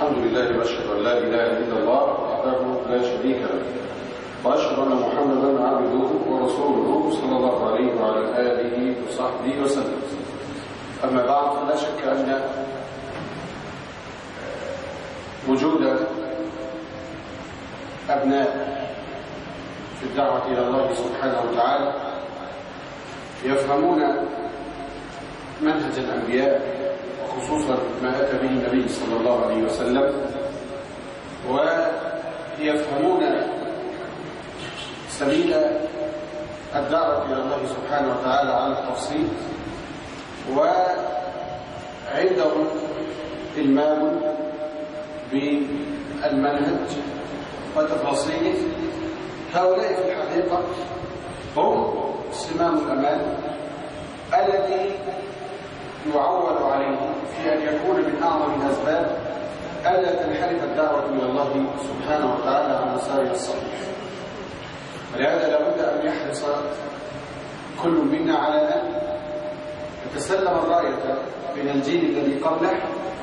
الحمد لله واشهد ان لا اله الا الله وحده لا شريك له واشهد ان محمدا عبده ورسوله صلى الله عليه وعلى اله وصحبه وسلم. اما بعد، فلا شك ان وجود ابناء في الدعوه الى الله سبحانه وتعالى يفهمون منهج الانبياء، وخصوصا ما اتى به النبي صلى الله عليه وسلم، ويفهمون سبيل الدعوه الى الله سبحانه وتعالى على التفصيل، وعندهم المام بالمنهج وتفاصيله. هؤلاء في الحقيقه هم صمام الامان الذي يعول عليه في أن يكون من أعظم الأسباب ألا تنحرف الدعوة إلى الله سبحانه وتعالى عن مسارها الصحيح. ولهذا لابد أن يحرص كل منا على أن يتسلم الراية من الجيل الذي قبله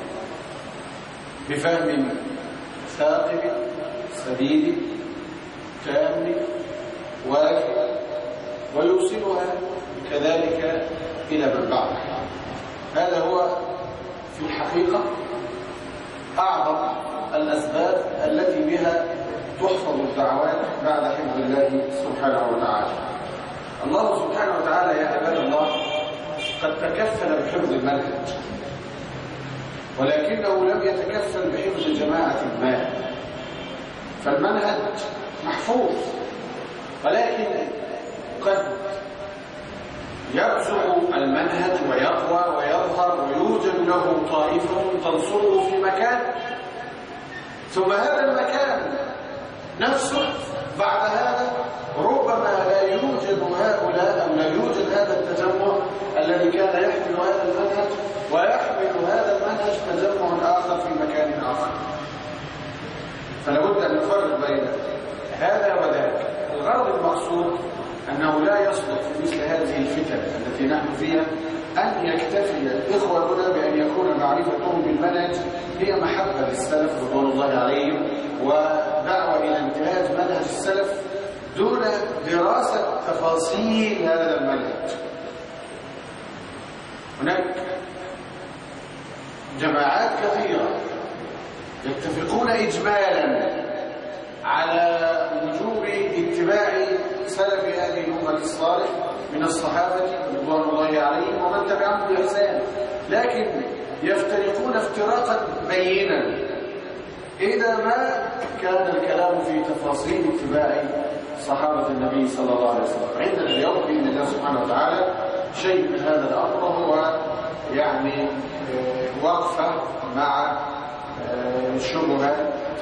بفهم ثاقب سديد تام وافي، ويوصلها كذلك إلى من بعده. هذا هو في الحقيقة أعظم الأسباب التي بها تحفظ الدعوات بعد حفظ الله سبحانه وتعالى. الله سبحانه وتعالى يا عباد الله قد تكفل بحفظ المنهج، ولكنه لم يتكفل بحفظ جماعة ما. فالمنهج محفوظ، ولكن قد يبزغ المنهج ويقوى ويظهر ويوجد له طائفة تنصره في مكان، ثم هذا المكان نفسه بعد هذا ربما لا يوجد هؤلاء أو لا يوجد هذا التجمع الذي كان يحمل هذا المنهج، ويحمل هذا المنهج تجمع آخر في مكان آخر. فلا بد أن نفرق بين هذا وذاك. الغرض المقصود أنه لا يصلح في مثل هذه الفتن التي نحن فيها أن يكتفي إخواننا بأن يكون معرفتهم بالمنهج هي محبة للسلف رضوان الله عليهم ودعوة إلى انتهاج منهج السلف دون دراسة تفاصيل هذا المنهج. هناك جماعات كثيرة يتفقون إجمالا على وجوب اتباع سلف هذه الأمة الصالح من الصحابة رضوان الله عليهم ومن تبعهم بإحسان، لكن يفترقون افتراقا بينا إذا ما كان الكلام في تفاصيل اتباع صحابة النبي صلى الله عليه وسلم. عندنا اليوم بإذن الله سبحانه وتعالى شيء من هذا الأمر، وهو يعني وقفة مع شبهة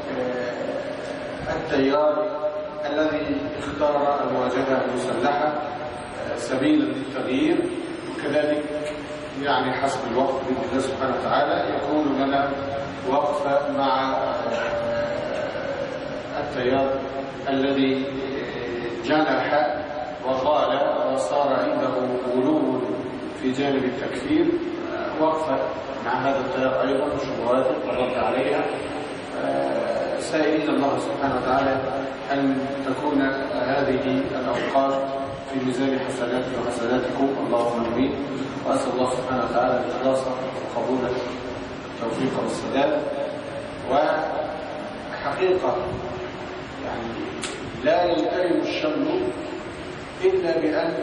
التيار الذي اختار المواجهة المسلحة سبيلا للتغيير، وكذلك يعني حسب الوقت بإذن الله سبحانه وتعالى يكون لنا وقفة مع التيار الذي جنح وقال وصار عنده غلو في جانب التكفير. وقفة مع هذا التيار أيضا وشبهاته والرد عليها، سائلين الله سبحانه وتعالى أن تكون هذه الأوقات في ميزان حسناتي وحسناتكم، اللهم آمين. وأسأل الله سبحانه وتعالى الإخلاص والقبول والتوفيق والسداد. وحقيقة يعني لا يلتئم الشمل إلا بأن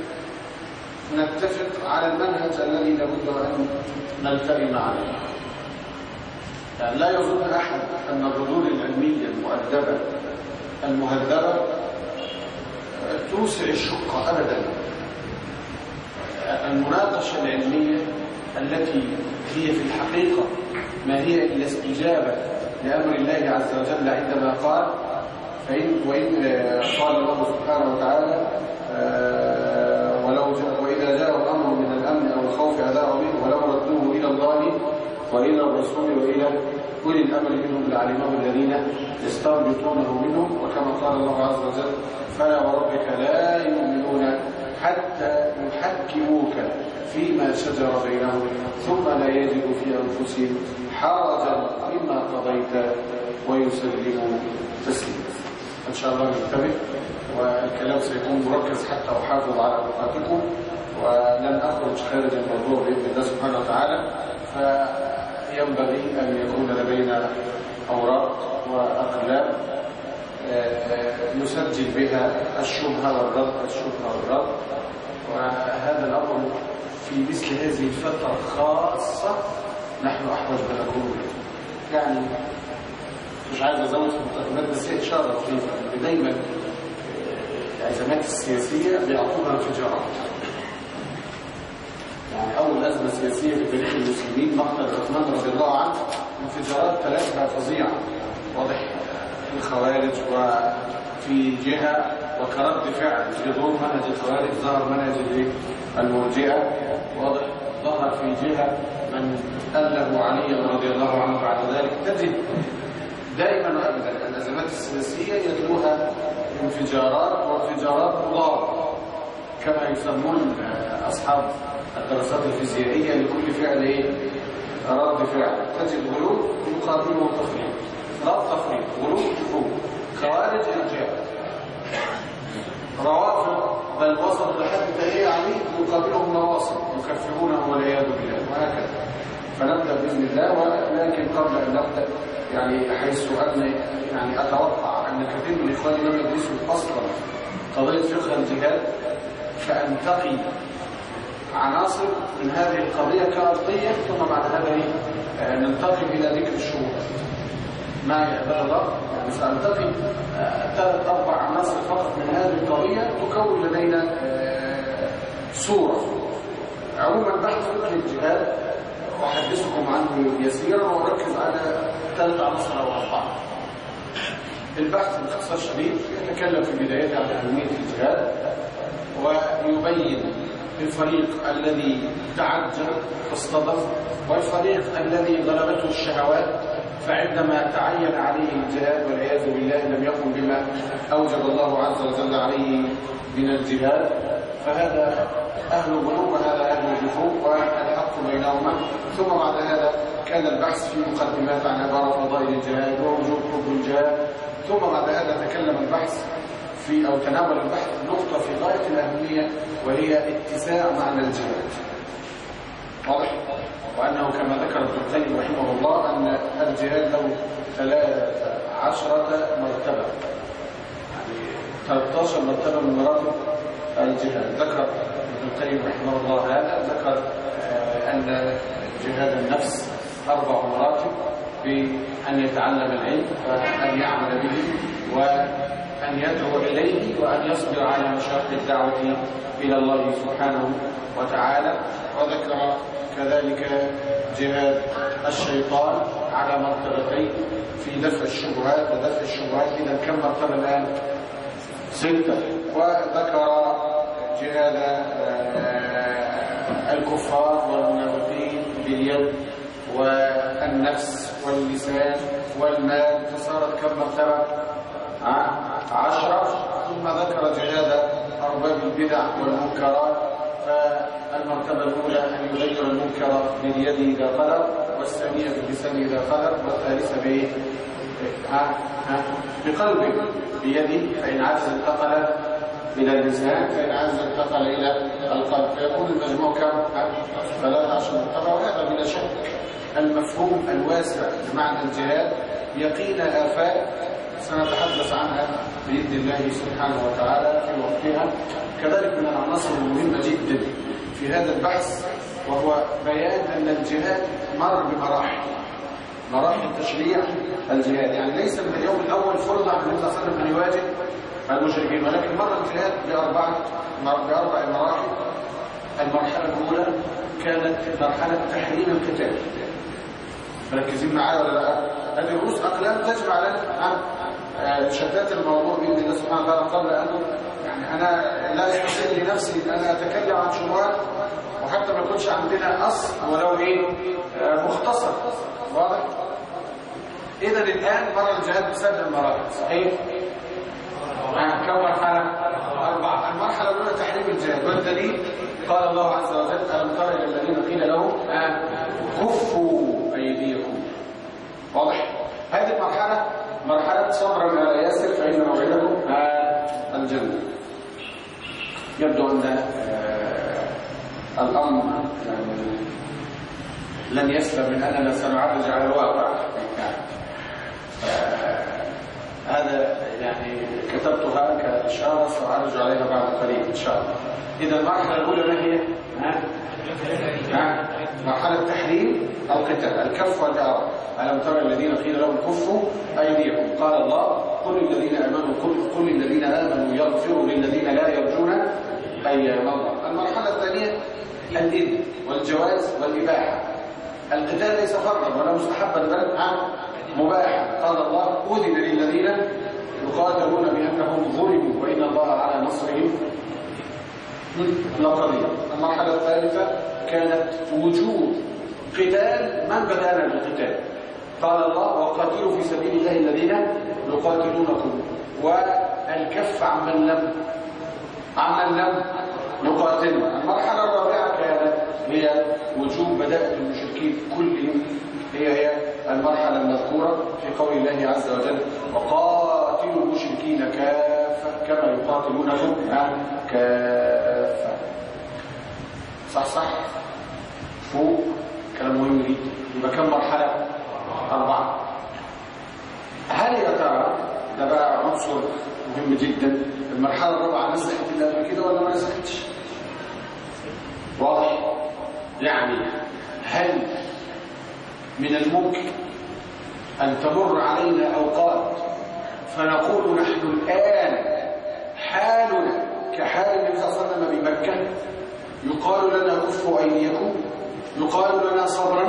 نتفق على المنهج الذي لابد أن نلتئم عليه. يعني لا يظن أحد أن الردود العلمية المؤدبة المهذبة توسع الشقة أبدا. المناقشة العلمية التي هي في الحقيقة ما هي إلا استجابة لأمر الله عز وجل عندما قال وإن قال الله سبحانه وتعالى وإذا جاء الأمر من الأمن أو الخوف أذاعوا به ولو ردوه إلى الله وإلى الرسول وإلى أولي الأمر منهم لعلمه الذين يستنبطونه منهم. وكما قال الله عز وجل فلا وربك لا يؤمنون حتى يحكموك فيما شجر بينهم ثم لا يجدوا في أنفسهم حرجا مما قضيت ويسلم تسليما. إن شاء الله ننتبه، والكلام سيكون مركز حتى أحافظ على أوقاتكم ولن أخرج خارج الموضوع بإذن الله سبحانه وتعالى. فينبغي أن يكون لدينا أوراق وأقلام نسجل بها الشبهة والرد، وهذا الأمر في مثل هذه الفترة خاصة نحن أحوج ما نكون به. يعني مش عايز أزود في المقدمات، بس هي إشارة لطيفة إن دايما الأزمات السياسية بيعطوها انفجارات. يعني أول أزمة سياسية في تاريخ المسلمين مقتل عثمان رضي الله عنه، انفجارات ثلاثة فظيعة، واضح الخوارج وفي جهة وكرد فعل في ظهور منهج الخوارج ظهر منهج المرجئة، واضح ظهر في جهة من أله علي رضي الله عنه. بعد ذلك تجد دائما وابدا الازمات السياسيه يتلوها انفجارات وانفجارات مضاده، كما يسمون اصحاب الدراسات الفيزيائيه لكل فعل رد فعل. تجد غلو يقابله تفريط، رد تفريط، غلو جفوف، خوارج ارجاء، روافض بل وصلوا لحد تهيئ عليه يقابلهم نواصب يكفرونه والعياذ بالله، وهكذا. فنبدا باذن الله. ولكن قبل ان نبدا يعني حيث أن يعني أتوقع أن كثير من الإخوان لم يدرسوا أصلا قضية فقه الجهاد، فأنتقي عناصر من هذه القضية كأرضية، ثم بعد هذا ننتقل إلى ذكر الشروط. معي عباد الله، يعني سأنتقي 3-4 عناصر فقط من هذه القضية تكون لدينا صورة. عموما بحث فقه الجهاد أحدثكم عنه يسيرا وأركز على 3 عناصر أو 4. البحث باختصار شديد يتكلم في بدايته عن أهمية الجهاد، ويبين الفريق الذي تعجل واصطدم والفريق الذي غلبته الشهوات، فعندما تعين عليه الجهاد والعياذ بالله لم يقم بما أوجب الله عز وجل عليه من الجهاد، فهذا أهل الغلو وهذا أهل الجفوف، والحق بينهما. ثم بعد هذا كان البحث في مقدمات عن عبارة فضائل الجهاد ووجوب حب الجهاد. ثم بعد هذا تكلم البحث في أو تناول البحث نقطة في غاية الأهمية، وهي اتساع معنى الجهاد. واضح؟ وأنه كما ذكر ابن القيم رحمه الله أن الجهاد له 13 مرتبة، يعني 13 مرتبة من مراتب الجهاد. ذكر ابن القيم رحمه الله هذا، ذكر أن جهاد النفس 4 مراتب، بأن يتعلم العلم وأن يعمل به وأن يدعو إليه وأن يصبر على مشاق الدعوة إلى الله سبحانه وتعالى. وذكر كذلك جهاد الشيطان على مرتبتين في دفع الشبهات ودفع الشبهات. إذا كم مرتبة الآن؟ 6. وذكر جهاد الكفار والمنافقين باليد والنفس واللسان والمال، فصارت كم مرتبة؟ 10. ثم ذكر جهاد أرباب البدع والمنكرات، فالمرتبة الأولى أن يغير المنكر باليد إذا قدر، والثانية باللسان إذا قدر، والثالثة بقلبه بيده، فإن عجز انتقل إلى اللسان، فإن عجز انتقل إلى القلب، فيكون المجموع كم؟ 13 مرتبة. وهذا بلا شك المفهوم الواسع لمعنى الجهاد يقينا آفات سنتحدث عنها بإذن الله سبحانه وتعالى في وقتها. كذلك من العناصر المهمة جدا في هذا البحث وهو بيان أن الجهاد مر بمراحل تشريع الجهاد، يعني ليس من اليوم الأول فرض على النبي صلى الله عليه وسلم أن يواجه المشركين، ولكن مر الجهاد بأربع مراحل. المرحلة الأولى كانت مرحلة تحريم القتال. مركزين معايا ولا لا؟ هذه رؤوس أقلام تجمع لنا شتات الموضوع بإذن الله سبحانه وتعالى، قبل أن يعني أنا لا يحسن لنفسي أن أنا أتكلم عن شبهات وحتى ما يكونش عندنا أصل ولو مختصر. واضح؟ إذا الآن مر الجهاد بسبب المراحل، صحيح؟ كم مرحلة؟ 4. المرحلة الأولى تحريم الجهاد، والدليل قال الله عز وجل: ألم تر إلى الذين قيل لهم كفوا أيديكم. واضح؟ آخر مرحلة صبرا على ياسر فإن موعدكم الجنة. يبدو أن الأمر يعني لن يسلم من أننا سنعرج على الواقع. هذا يعني كتبتها كإشارة سأعرج عليها بعد قليل إن شاء الله. إذا المرحلة الأولى ما هي؟ مرحلة تحريم القتال، الكف والإعراض. ألم ترى الذين قيل لهم كفوا أيديكم قال الله قل للذين آمنوا يغفروا للذين لا يرجون أيام الله. المرحلة الثانية الإذن والجواز والإباحة. القتال ليس فرضا ولا مستحبا بل مباحا. قال الله أذن للذين يقاتلون بأنهم ظلموا وإن الله على نصرهم لقدير. المرحلة الثالثة كانت وجوب قتال من بدأنا بالقتال. قال الله وقاتلوا في سبيل الله الذين يقاتلونكم والكف عمن لم يقاتلوا. المرحلة الرابعة كانت هي وجوب بدأ المشركين كلهم، هي المرحلة المذكورة في قول الله عز وجل وقاتلوا المشركين كافة كما يقاتلونكم كافة. صح فوق كلام مهم جدا. يبقى كم مرحلة؟ 4. هل يا ترى ده بقى عنصر مهم جدا، المرحلة الرابعة نسخت اللي قبل كده ولا ما نسختش؟ واضح؟ يعني هل من الممكن أن تمر علينا أوقات فنقول نحن الآن حالنا كحال النبي صلى الله عليه وسلم بمكة، يقال لنا كفوا أيديكم، يقال لنا صبرا،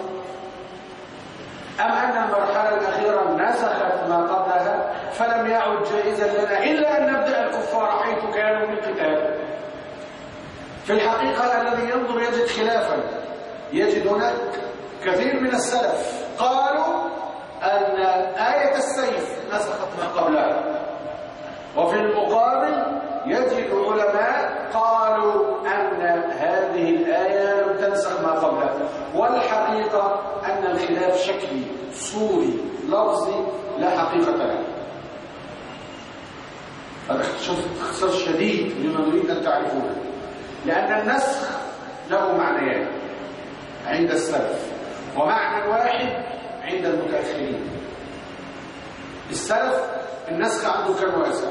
أم أن المرحلة الأخيرة نسخت ما قبلها فلم يعد جائزا لنا إلا أن نبدأ الكفار حيث كانوا بالقتال؟ في الحقيقة الذي ينظر يجد خلافا، يجد هناك كثير من السلف قالوا أن آية السيف نسخت ما قبلها، وفي المقابل يجد علماء قالوا أن هذه الآية لم تنسخ ما قبلها. والحقيقة أن الخلاف شكلي صوري لفظي لا حقيقة له. هذا اختصار شديد لما نريد أن تعرفونه، لأن النسخ له معنيان عند السلف ومعنى واحد عند المتأخرين. السلف النسخ عنده كان واسع،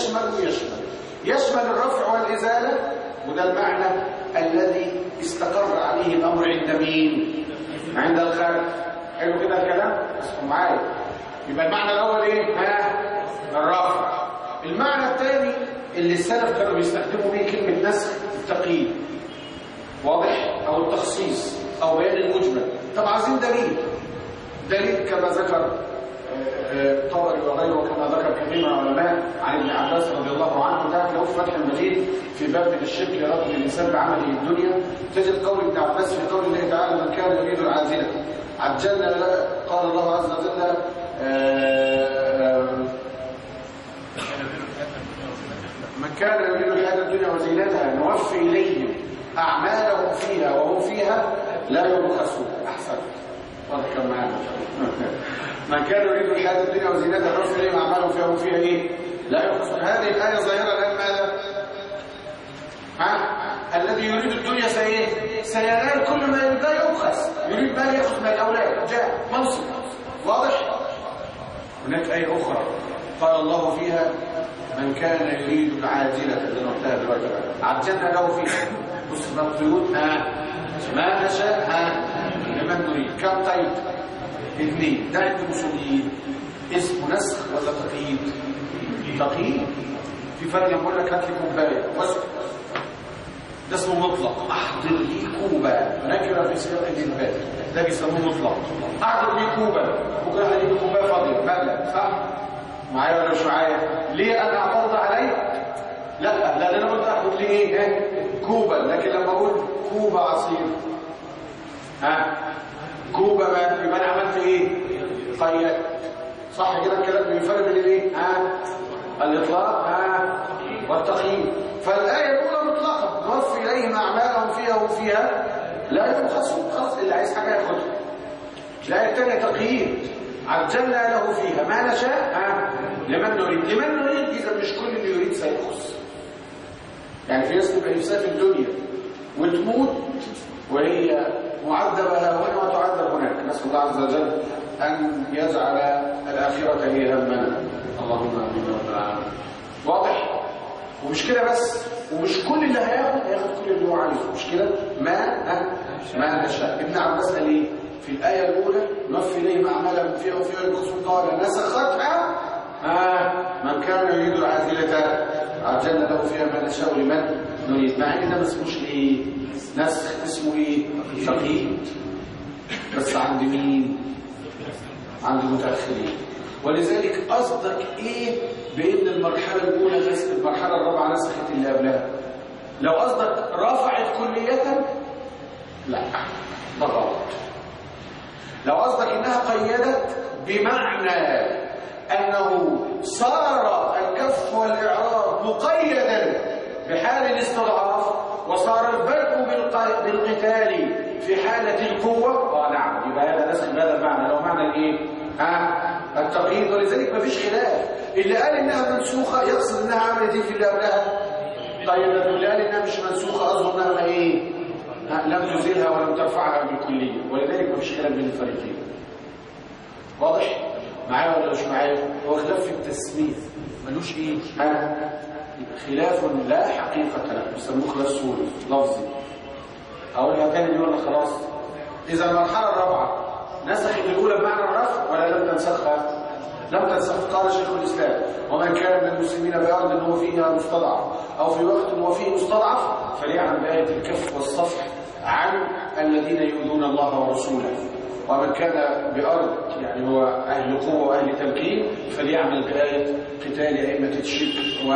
يشمل الرفع والإزالة، وده المعنى الذي استقر عليه الأمر عند مين؟ عند الخلف. حلو كده الكلام؟ اسمعوا معايا. يبقى المعنى الأول إيه؟ الرفع. المعنى الثاني اللي السلف كانوا بيستخدموا به كلمة نسخ التقييد، واضح؟ أو التخصيص أو بيان المجمل. طب عايزين دليل كما ذكر الطبري وغيره وكما ذكر كثير من العلماء عن ابن عباس رضي الله عنه. ده له في فتح المجيد في باب من الشرك يرد الانسان بعمله الدنيا، تجد قول ابن عباس في قول الله تعالى من كان يريد العاجله عجلنا له. قال الله عز وجل من كان يريد الحياه الدنيا وزينتها نوفي اليهم اعمالهم فيها وهم فيها لا يبخسون. احسن وذكر معنا من كان يريد الحياه الدنيا وزينتها نوفي اليهم اعمالهم فيها وهم فيها ايه؟ لا يبخسون. هذه الايه ظاهره الان ماذا؟ الذي يريد الدنيا سينال كل ما لا يبخس، يريد ما ياخذ من الاولاد، جاه، منصب، واضح؟ هناك ايه اخرى قال الله فيها من كان يريد العاجله اللي نقولها دلوقتي عجلنا له فيها بص القيود ما نشاء لمن نريد. كم طيب؟ 2. ده عند المسلمين اسمه نسخ ولا تقييد؟ تقييد. في فرق لما اقول لك هات لي كوبايه واسكت، ده اسمه مطلق. احضر لي كوبا نكره في سياق الانبات، ده بيسموه مطلق. احضر لي كوبا، بكره هجيب كوبايه فاضيه مبلغ، صح؟ معايا ولا مش معايا؟ ليه انا اعترض عليك؟ لا لان انا قلت احضر لي ايه؟ كوبا. لكن لما اقول كوبا عصير كوبا ما يبقى انا عملت ايه؟ قيدت. صح كده الكلام؟ بيفرق بين الايه؟ الاطلاق والتقييد. فالايه الاولى مطلقه نوفي اليهم اعمالهم فيها وفيها لا يبخسون، خلاص اللي عايز حاجه ياخدها. الايه الثانيه تقييد عجلنا له فيها ما نشاء لمن نريد إذا مش كل اللي يريد سيخص. يعني في ناس تبقى نفسها في الدنيا وتموت وهي معذبة هنا وتعذب هناك. نسأل الله عز وجل أن يجعل الآخرة هي همنا. اللهم آمين رب العالمين. واضح؟ ومش كده بس، ومش كل اللي هياخد كل اللي هو عايزه، مش كده؟ ما نشاء. ابن عباس قال ايه في الآية الأولى؟ نوفي إليهم أعمالهم فيها وفيها ينقصون، قال نسختها من كان يريد العاجلة عجلنا له فيها ما نشاء لمن نريد. مع ان ده ما اسموش ايه نسخ، اسمه ايه تقييد، بس عند مين؟ عند المتأخرين. ولذلك قصدك ايه بان المرحله الاولى نسخ، المرحله الرابعه نسخت اللي قبلها؟ لو قصدك رفعت كليه لا ده غلط. لو قصدك انها قيدت بمعنى انه صار الكف والاعراض مقيدا بحال الاستضعاف وصار البدء بالقتال في حاله القوه، نعم يبقى هذا نسخ بهذا المعنى. لو معنى الايه التقييد. ولذلك ما فيش خلاف. اللي قال انها منسوخه يقصد انها عملت ايه في اللي قبلها؟ طيب اللي قال انها مش منسوخه قصده انها ايه لم تزيلها ولم ترفعها بالكليه. ولذلك ما فيش خلاف بين الفريقين. واضح معايا ولا مش معايا؟ هو خلاف في التسميه ملوش ايه خلاف لا حقيقه له، بيسموه خلاف صوري لفظي. اقولها تاني ولا خلاص؟ اذا المرحله الرابعه نسخت الاولى بمعنى الرفع ولا لم تنسخها؟ لم تنسخ. قال شيخ الاسلام ومن كان من المسلمين بارض هو فيها مستضعف او في وقت هو فيه مستضعف فليعلم بايه الكف والصفح عن الذين يؤذون الله ورسوله. ومن كان بأرض يعني هو أهل قوة وأهل تمكين فليعمل بآية قتال أئمة الشرك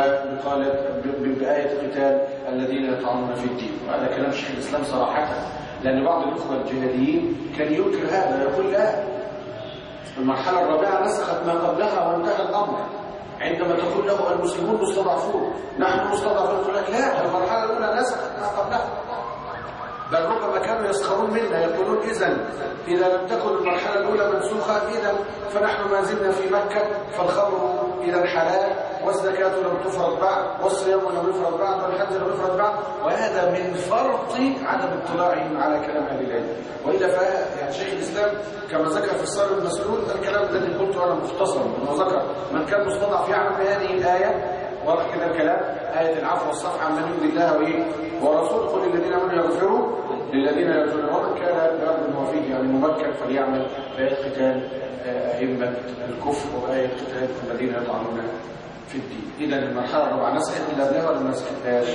بآية قتال الذين يطعنون في الدين. وهذا كلام شيخ الإسلام صراحة، لأن بعض الأخوة الجهاديين كان ينكر هذا، يقول لا المرحلة الرابعة نسخت ما قبلها وانتهى الأمر. عندما تقول له المسلمون مستضعفون نحن مستضعفون يقول لك لا المرحلة الأولى نسخت ما قبلها. بل ربما كانوا يسخرون منا يقولون إذا لم تكن المرحلة الأولى منسوخة إذا فنحن ما زلنا في مكة فالخمر إذا حلال والزكاة لم تفرض بعد والصيام لم يفرض بعد والحج لم يفرض بعد. وهذا من فرط عدم اطلاعهم على كلام أهل العلم. وإلا يعني شيخ الإسلام كما ذكر في الصارم المسلول الكلام الذي قلته أنا مختصر، أنه ذكر من كان مستضعف يعمل بهذه الآية. واضح كده الكلام؟ آية العفو والصفح عن من يؤذي الله وإيه ورسوله قل للذين آمنوا يغفروا للذين يرجون. ومن كان بأرض هو فيه يعني ممكن فليعمل بآية قتال أئمة الكفر وآية قتال الذين يطعنون في الدين. إذا المرحلة الرابعة نسخت إلا قبلها ولا ما نسختهاش؟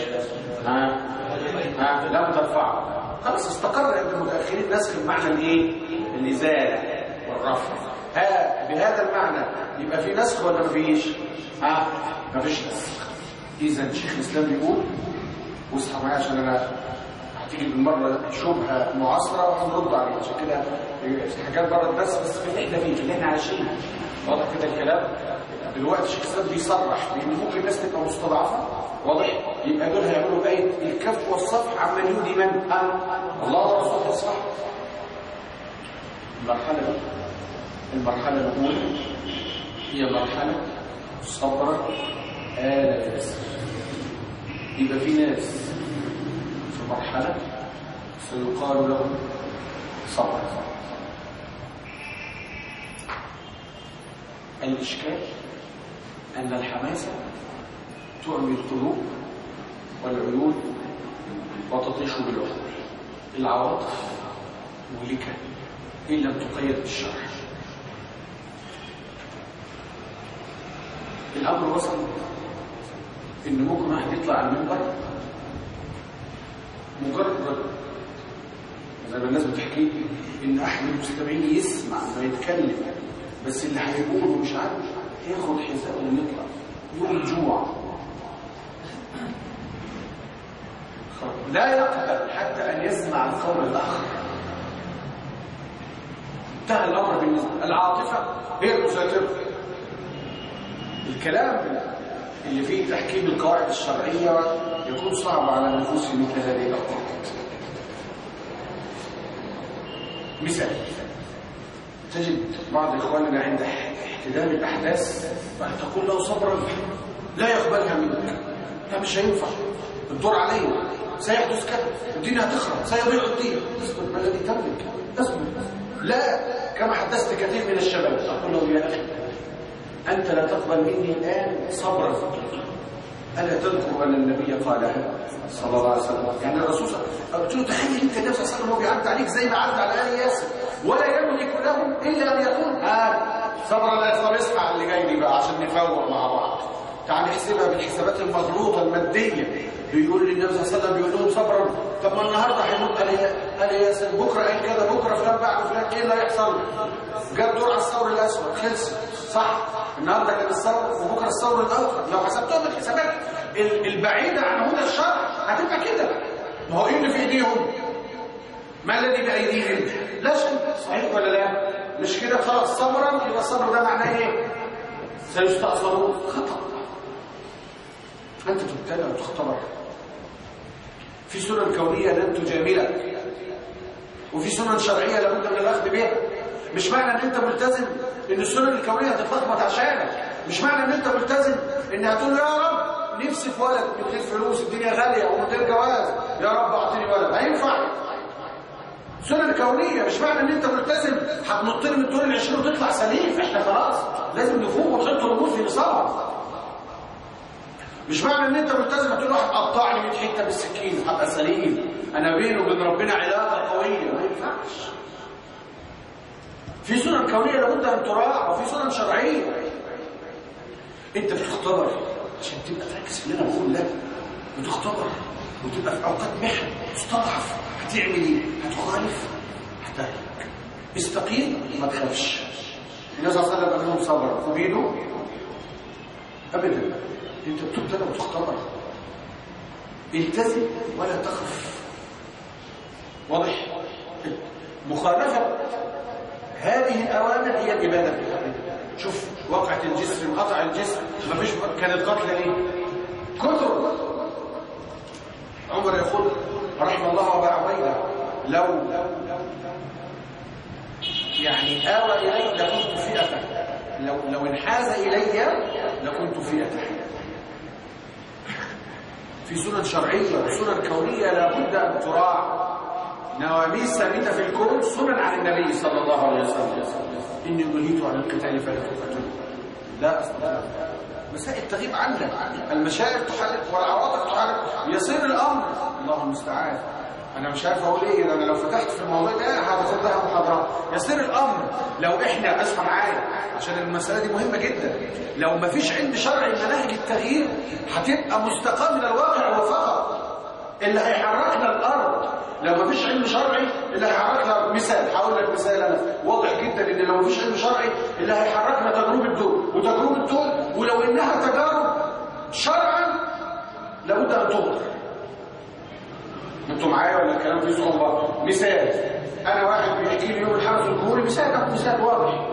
لم ترفعها. خلاص استقر عند المتأخرين نسخ المعنى الإيه؟ الإزالة والرفع. بهذا المعنى يبقى في نسخ ولا ما فيش؟ ما فيش نسخ. إذا شيخ الإسلام بيقول واصحى معايا عشان أنا هتيجي بالمرة شبهة معاصرة وهنرد عليها، عشان كده حاجات بره الدرس بس في اللي احنا فيه في اللي احنا عايشينه. واضح كده الكلام؟ دلوقتي شيخ الإسلام بيصرح بإن ممكن الناس تبقى مستضعفة. واضح؟ يبقى دول هيعملوا بآية الكف والصفح عمن يؤذي من؟ الله ورسوله والصح. المرحلة الأولى هي مرحلة صبر آل ياسر. يبقى في ناس في مرحلة سيقال لهم صبر. الإشكال أن الحماسة تعمي القلوب والعيون وتطيش بالعقول. العواطف مهلكة إن لم تقيد بالشرع. الأمر وصل إن ممكن واحد يطلع على المنبر مجرد زي ما الناس بتحكي إن أحد المستمعين يسمع ما يتكلم بس اللي هيقوله مش عارف ياخد حذاءه ويطلع يوم الجوع لا يقبل حتى أن يسمع القول الآخر. انتهى الأمر بالنسبة العاطفة هي المسيطرة. الكلام اللي فيه تحكيم القواعد الشرعية يكون صعب على نفوس مثل هذه الأوقات. مثال تجد بعض إخواننا عند احتدام الأحداث تقول له صبرا لا يقبلها منك، لا مش هينفع، الدور عليه، سيحدث كذا، الدين هتخرب، سيضيع الدين، اصبر ما الذي تملك، اصبر. لا، كما حدثت كثير من الشباب أقول له يا أخي أنت لا تقبل مني الآن صبرا، ألا تذكر أن النبي قالها صلى الله عليه وسلم؟ يعني الرسول قلت له تخيل أنت النبي صلى الله عليه وسلم هو بيعدي عليك زي ما عدى على آل ياسر ولا يملك لهم إلا أن يقول صبرا لا يصبر. اصحى اللي جاي لي بقى عشان نفوق مع بعض، تعال نحسبها بالحسابات المغلوطة المادية. بيقول لي النبي صلى الله عليه وسلم بيقول لهم صبرا، طب ما النهارده هيموت آل ياسر، بكره قال كذا، بكره فلان بعد فلان، ايه اللي هيحصل؟ جاب دور على الثور الاسود خلص، صح؟ النهارده كان الثور وبكره الثور الاخر، لو حسبتهم الحسابات البعيده عن هدى الشرع هتبقى كده. ما هو ايه اللي في ايديهم؟ ما الذي بايديهم؟ لا شيء، صحيح ولا لا؟ مش كده خلاص صبرا، يبقى الصبر ده معناه ايه؟ سيستأصلون. خطأ. انت تبتلى وتختبر في سنن كونيه لن تجاملك، وفي سنن شرعيه لابد من الاخذ بها. مش معنى ان انت ملتزم ان السنن الكونيه هتتلخبط عشانك، مش معنى ان انت ملتزم ان هتقول يا رب نفسي في ولد من غير فلوس، الدنيا غاليه ومن غير جواز، يا رب اعطيني ولد، هينفع؟ سنن كونيه. مش معنى ان انت ملتزم هتنط من الدور ال20 وتطلع سليم، احنا خلاص لازم نفوق ونحط الامور في نصابها. مش معنى ان انت ملتزم هتقول واحد قطعني 100 حته بالسكين هبقى سليم، انا بيني وبين ربنا علاقه قويه، ما ينفعش. في سنن كونيه لابد ان تراعى، وفي سنن شرعيه. انت بتختبر عشان تبقى تركز في اللي انا بقول لك، بتختبر وتبقى في اوقات محن تستضعف، هتعمل ايه؟ هتخالف، هتهلك. استقيم، ما تخافش. النبي صلى الله عليه وسلم قال لهم صبر وبيده ابدا. انت بتبتلى وتختبر، التزم ولا تخف. واضح؟ مخالفه هذه الاوامر هي الاباده في الحقيقه. شوف وقعه الجسر، انقطع الجسر، ما فيش، كانت قتلى ايه؟ كثر. عمر يقول رحم الله ابا عبيده لو يعني آوى الي لكنت فئته، لو انحاز الي لكنت فئته. في سنن شرعيه وسنن كونيه لابد ان تراعى. نواميس ثابته في الكون، سنن عن النبي صلى الله عليه وسلم. اني نهيت عن القتال فلا تقاتلوا. لا أصلا. مسائل تغيب عنك، المشاعر تحرك والعواطف تحرك، يصير الامر الله المستعان. انا مش عارف اقول ايه، انا لو فتحت في الموضوع ده هاخد لها محاضرات. يصير الامر لو احنا اسمع معايا عشان المساله دي مهمه جدا، لو ما فيش علم شرعي مناهج التغيير هتبقى مستقاه من الواقع وفقط. اللي هيحركنا الارض لو ما فيش علم شرعي، اللي هيحركنا مثال، هقول لك مثال انا واضح جدا ان لو ما فيش علم شرعي اللي هيحركنا تجربه دول وتجربه دول، ولو انها تجارب شرعا لابد ان تغدر. انتوا معايا ولا الكلام فيه صعوبه؟ مثال، انا واحد بيحكي لي يوم الحرس الجمهوري، مثال واضح.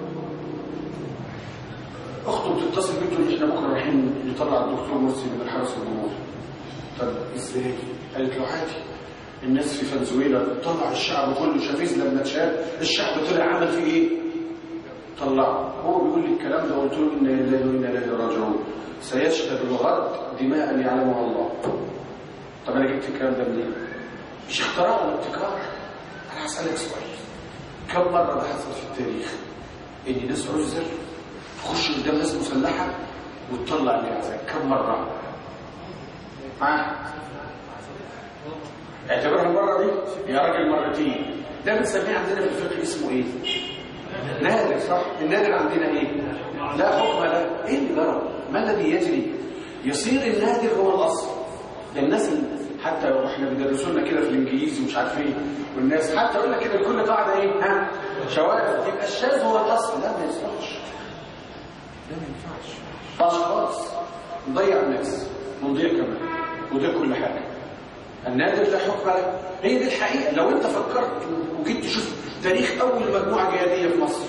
اخته بتتصل بيه تقول لي احنا بكره رايحين نطلع الدكتور مرسي من الحرس الجمهوري. طب ازاي؟ قالت له عادي، الناس في فنزويلا طلع الشعب كله شافيز، لما اتشال الشعب طلع عمل فيه ايه؟ طلعه. هو بيقول لي الكلام ده، قلت له انا لله وانا اليه راجعون، سيشهد الغد دماء يعلمها الله. طب انا جبت الكلام ده منين؟ مش اختراع ولا ابتكار. انا هسالك سؤال، كم مره ده حصل في التاريخ ان ناس عزل تخش قدام ناس مسلحه وتطلع الاعزاء؟ كم مره؟ اعتبرها المره دي يا راجل مرتين. ده بنسميه عندنا في الفقه اسمه ايه؟ نادر، صح؟ النادر عندنا ايه؟ لا حكم له. ايه اللي جرى؟ ما الذي يجري؟ يصير النادر هو الاصل. ده الناس حتى واحنا بيدرسوا لنا كده في الانجليزي ومش عارف ايه، والناس حتى يقول لك كده لكل قاعده ايه؟ شواذ. يبقى الشاذ هو الاصل. لا ما يصلحش، ده ما ينفعش خالص. نضيع الناس ونضيع كمان وده كل حاجه. النادر لا حكم له. هي دي الحقيقه. لو انت فكرت وجيت تشوف تاريخ اول مجموعه جهاديه في مصر،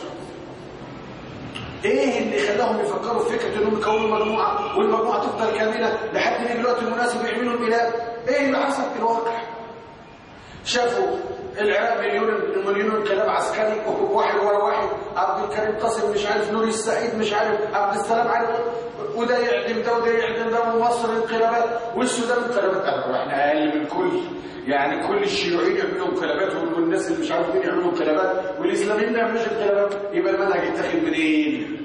ايه اللي خلاهم يفكروا في فكره انهم يكونوا مجموعه والمجموعه تفضل كامله لحد ما الوقت المناسب يعملوا الميلاد؟ ايه اللي حصل في الواقع؟ شافوا العراق مليون انقلاب عسكري واحد ورا واحد، عبد الكريم قاسم مش عارف، نور السعيد مش عارف، عبد السلام عارف، وده يعدم ده وده يعدم ده، ومصر انقلابات والسودان انقلابات. احنا اقل من كل، يعني كل الشيوعيين يعملوا انقلابات والناس اللي مش عارف مين يعملوا انقلابات والاسلاميين ما يعملوش انقلابات، يبقى المنهج يتاخد منين؟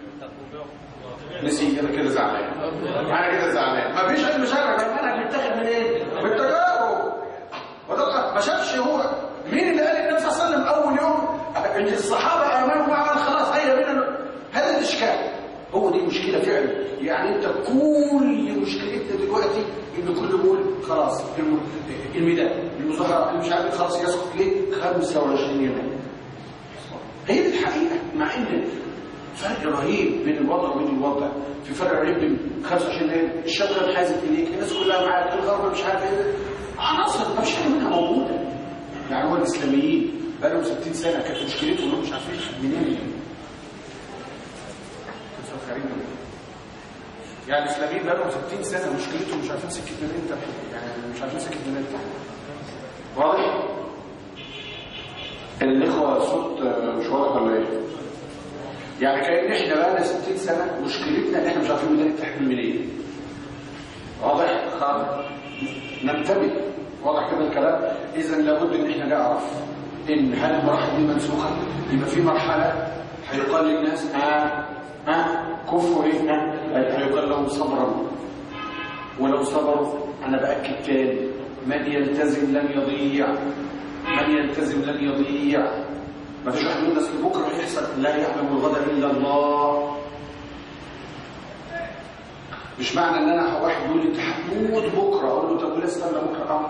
نسي كده زعلان، انا كده زعلان. ما فيش علم شرع، المنهج بيتاخد منين؟ بالتجارب. وده ما شافش هو مين اللي قال النبي صلى الله عليه وسلم اول يوم ان الصحابه امنوا معه خلاص هيا بنا. هذا الاشكال، هو دي مشكله فعلا. يعني انت كل مشكلتنا دلوقتي ان كل بيقول خلاص الميدان المظاهره مش عارف خلاص يسقط ليه 25 يوم. هي دي الحقيقه، مع ان فرق رهيب بين الوضع وبين الوضع. في فرق رهيب بين 25 يوم الشبكه انحازت اليك، الناس كلها معاك، الغرب مش عارف ايه، عناصر ما فيش حاجه منها موجوده. يعني هو الاسلاميين بقى لهم 60 سنه كانت مشكلتهم انهم مش عارفين منين. يعني الاسلاميين بقى لهم 60 سنه مشكلتهم مش عارفين سكه منين تحت، يعني مش عارفين سكه منين تحت. واضح؟ الاخوه الصوت مش واضح ولا ايه؟ يعني كأن احنا بقى لنا 60 سنه مشكلتنا ان احنا مش عارفين ميدان التحرير منين. واضح؟ ننتبه. واضح كده الكلام؟ اذا لابد ان احنا نعرف ان هل المراحل دي منسوخه؟ يبقى في مرحله هيقال للناس كفوا ايه؟ هيقال لهم صبرا. ولو صبروا انا باكد تاني من يلتزم لن يضيع، من يلتزم لن يضيع. ما فيش واحد يقول اصل بكره هيحصل، لا يعلم الغد الا الله. مش معنى ان انا واحد يقول لي انت هتموت بكره اقول له طب وليه استنى بكره؟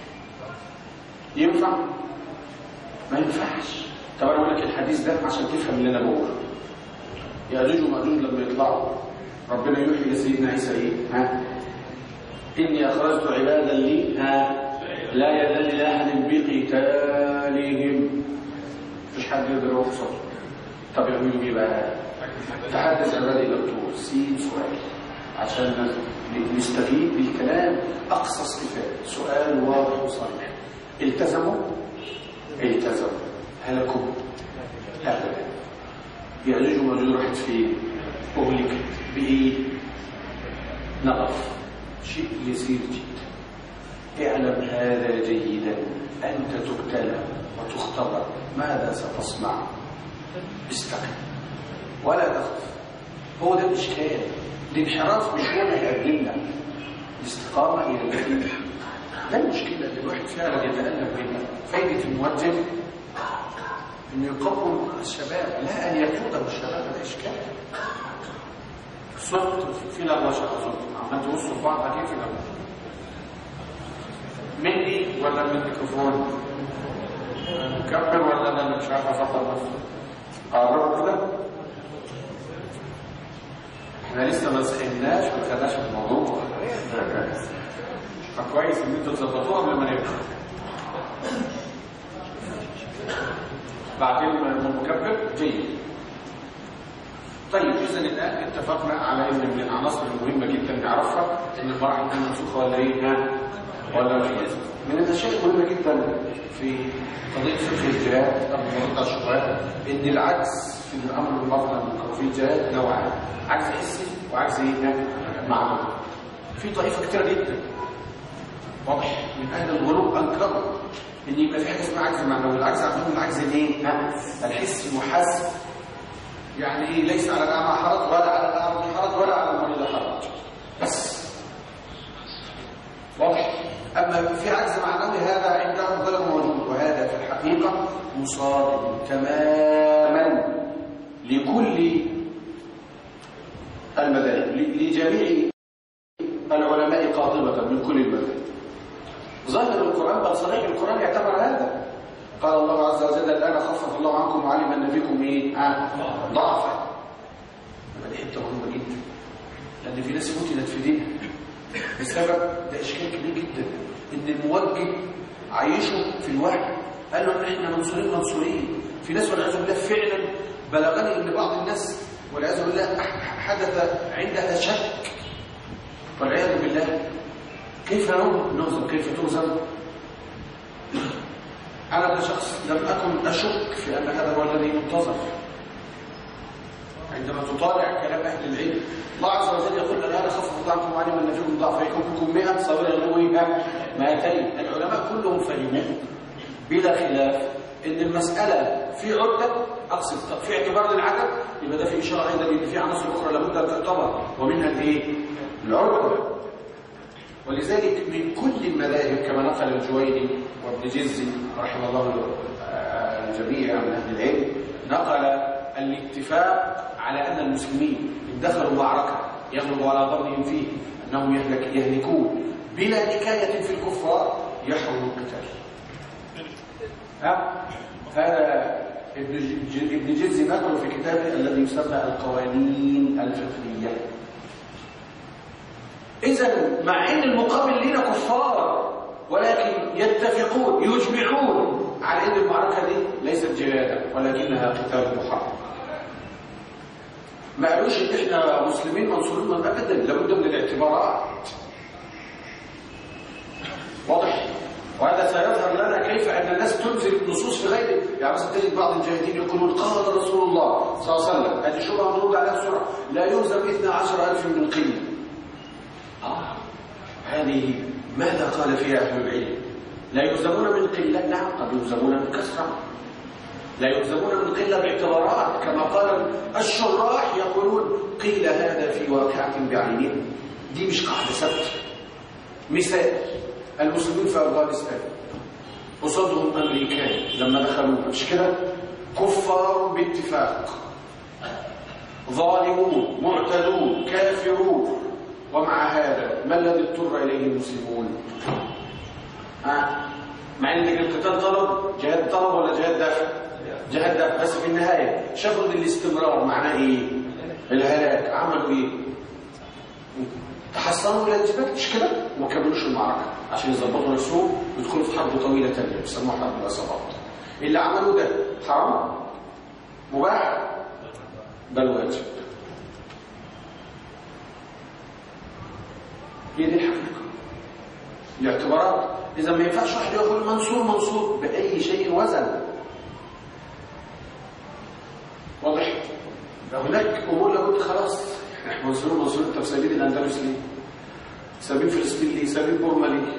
ينفع؟ ما ينفعش. طب انا اقول لك الحديث ده عشان تفهم اللي انا بقوله. يأجوج ومأجوج لما يطلعوا ربنا يوحي لسيدنا عيسى ايه؟ اني اخرجت عبادا لي لا يذل احد بقتالهم. مفيش حد يقدر يوصل. طب يعملوا ايه بقى؟ تحدث عبادي دكتور سين سؤال عشان نستفيد بالكلام اقصى استفاده. سؤال واضح وصريح. التزموا هلكوا ابدا. يأجوج ومأجوج راحت فين؟ اهلكت بايه؟ نقف شيء يسير جدا. اعلم هذا جيدا، انت تبتلى وتختبر، ماذا ستصنع؟ استقم ولا تخف. هو ده الاشكال. الانحراف مش هو اللي هيقدمنا، الاستقامه هي اللي ده المشكله اللي الواحد فعلا يتألم منها. فايده الموجه انه يقوم الشباب لا ان يقودهم الشباب. ده اشكال. صوت في لغوشه اظن عمال توصوا بعض كيف لغوشه مني ولا من الميكروفون؟ مكبر ولا انا اللي مش عارف افضل نفسي؟ قرروا كده؟ احنا لسه ما سخناش ما خدناش في الموضوع. فكويس ان انتوا تظبطوها قبل ما نبدا. بعدين المكبر جيد. طيب اذا الان اتفقنا على ان من العناصر المهمه جدا نعرفها ان المراحل دي منسوخه ولا ايه؟ ولا مش منسوخه؟ من الاشياء المهمه جدا في قضيه فقه الجهاد قبل ما نرد على الشبهات ان العجز في الامر بالمظلم في الجهاد نوعان، عجز حسي وعجز ايه؟ معنوي. في طائفه كتيره جدا واضح من اهل الغلو انكروا ان يبقى في حاجه اسمها عجز معنوي. العجز عندهم العجز الايه؟ الحسي محاسب. يعني ايه؟ ليس على الاعمى حرج ولا على الاعرج حرج ولا على المريض حرج بس. واضح. اما في عجز معنوي هذا عندهم غير موجود، وهذا في الحقيقه مصادم تماما لكل المذاهب، لجميع العلماء قاطبه من كل المذاهب. ظاهر القران بل صريح القران يعتبر هذا. قال الله عز وجل الآن خفف الله عنكم وعلم أن فيكم إيه؟ ضعفا. دي حتة مهمة جدا لأن في ناس فتنت في دينها بسبب ده إشكال كبير جدا إن الموجه عايشه في الوحي قال له إن إحنا منصورين. في ناس والعياذ بالله فعلا بلغني إن بعض الناس والعياذ بالله حدث عندها شك والعياذ بالله. كيف نهزم؟ كيف تهزم؟ أنا كشخص لم أكن أشك في أن هذا هو الذي ينتظر عندما تطالع كلام أهل العلم. الله عز وجل يقول الآن خفف الله عنكم وعلم أن فيكم ضعفا فيكون 100 صابرا يغلبوا 200. العلماء كلهم فهموا بلا خلاف ان المساله في عده، اقصد في اعتبار للعدد، يبقى ده في اشاره ايضا ان في عناصر اخرى لابد ان تعتبر، ومنها الايه؟ العده. ولذلك من كل المذاهب كما نقل الجويني وابن جزي رحمه الله الجميع من اهل العلم، نقل الاتفاق على ان المسلمين ان دخلوا معركه يغلب على ظنهم فيه انهم يهلكون بلا نكايه في الكفار يحرم القتال. هذا ابن جزي نقله في كتابه الذي يسمى القوانين الفقهية. إذا مع أن المقابل لنا كفار ولكن يتفقون يجمعون على أن المعركة دي ليست جهادا ولكنها قتال محرم. ما قالوش ان احنا مسلمين منصورين من ابدا، لابد من الاعتبارات. واضح؟ وهذا سيظهر لنا كيف ان الناس تنزل النصوص في غيره. يعني مثلا تجد بعض المجاهدين يقولون قال رسول الله صلى الله عليه وسلم، هذه شبهه مرد عليها بسرعه، لا يهزم 12,000 من قله. هذه ماذا قال فيها اهل العلم؟ لا يهزمون من قله، نعم قد يهزمون من كثره. لا يهزمون من قله باعتبارات، كما قال الشراح يقولون قيل هذا في واقعه بعينه. دي مش قاعده ثابته. مثال المسلمين في افغانستان قصادهم امريكان لما دخلوا، مش كده؟ كفار باتفاق، ظالمون معتدون كافرون، ومع هذا ما الذي اضطر اليه المسلمون؟ مع ان القتال طلب، جهاد طلب ولا جهاد دافع؟ جهاد دافع، بس في النهايه شافوا ان الاستمرار معناه ايه؟ الهلاك. عملوا ايه؟ تحصنوا الى الجبال، مش كده؟ وما كملوش المعركه عشان يظبطوا نفسهم ويدخلوا في حرب طويله ثانيه بيسموها حرب العصابات. اللي عملوه ده حرام؟ مباح؟ بل واجب. هي دي الحقيقه. الاعتبارات. اذا ما ينفعش واحد يقول منصور منصور باي شيء وزن. واضح؟ هناك امور لابد خلاص احنا منصورين منصورين. طب سابين الاندلس ليه؟ سابين فلسطين ليه؟ سابين بورما ليه؟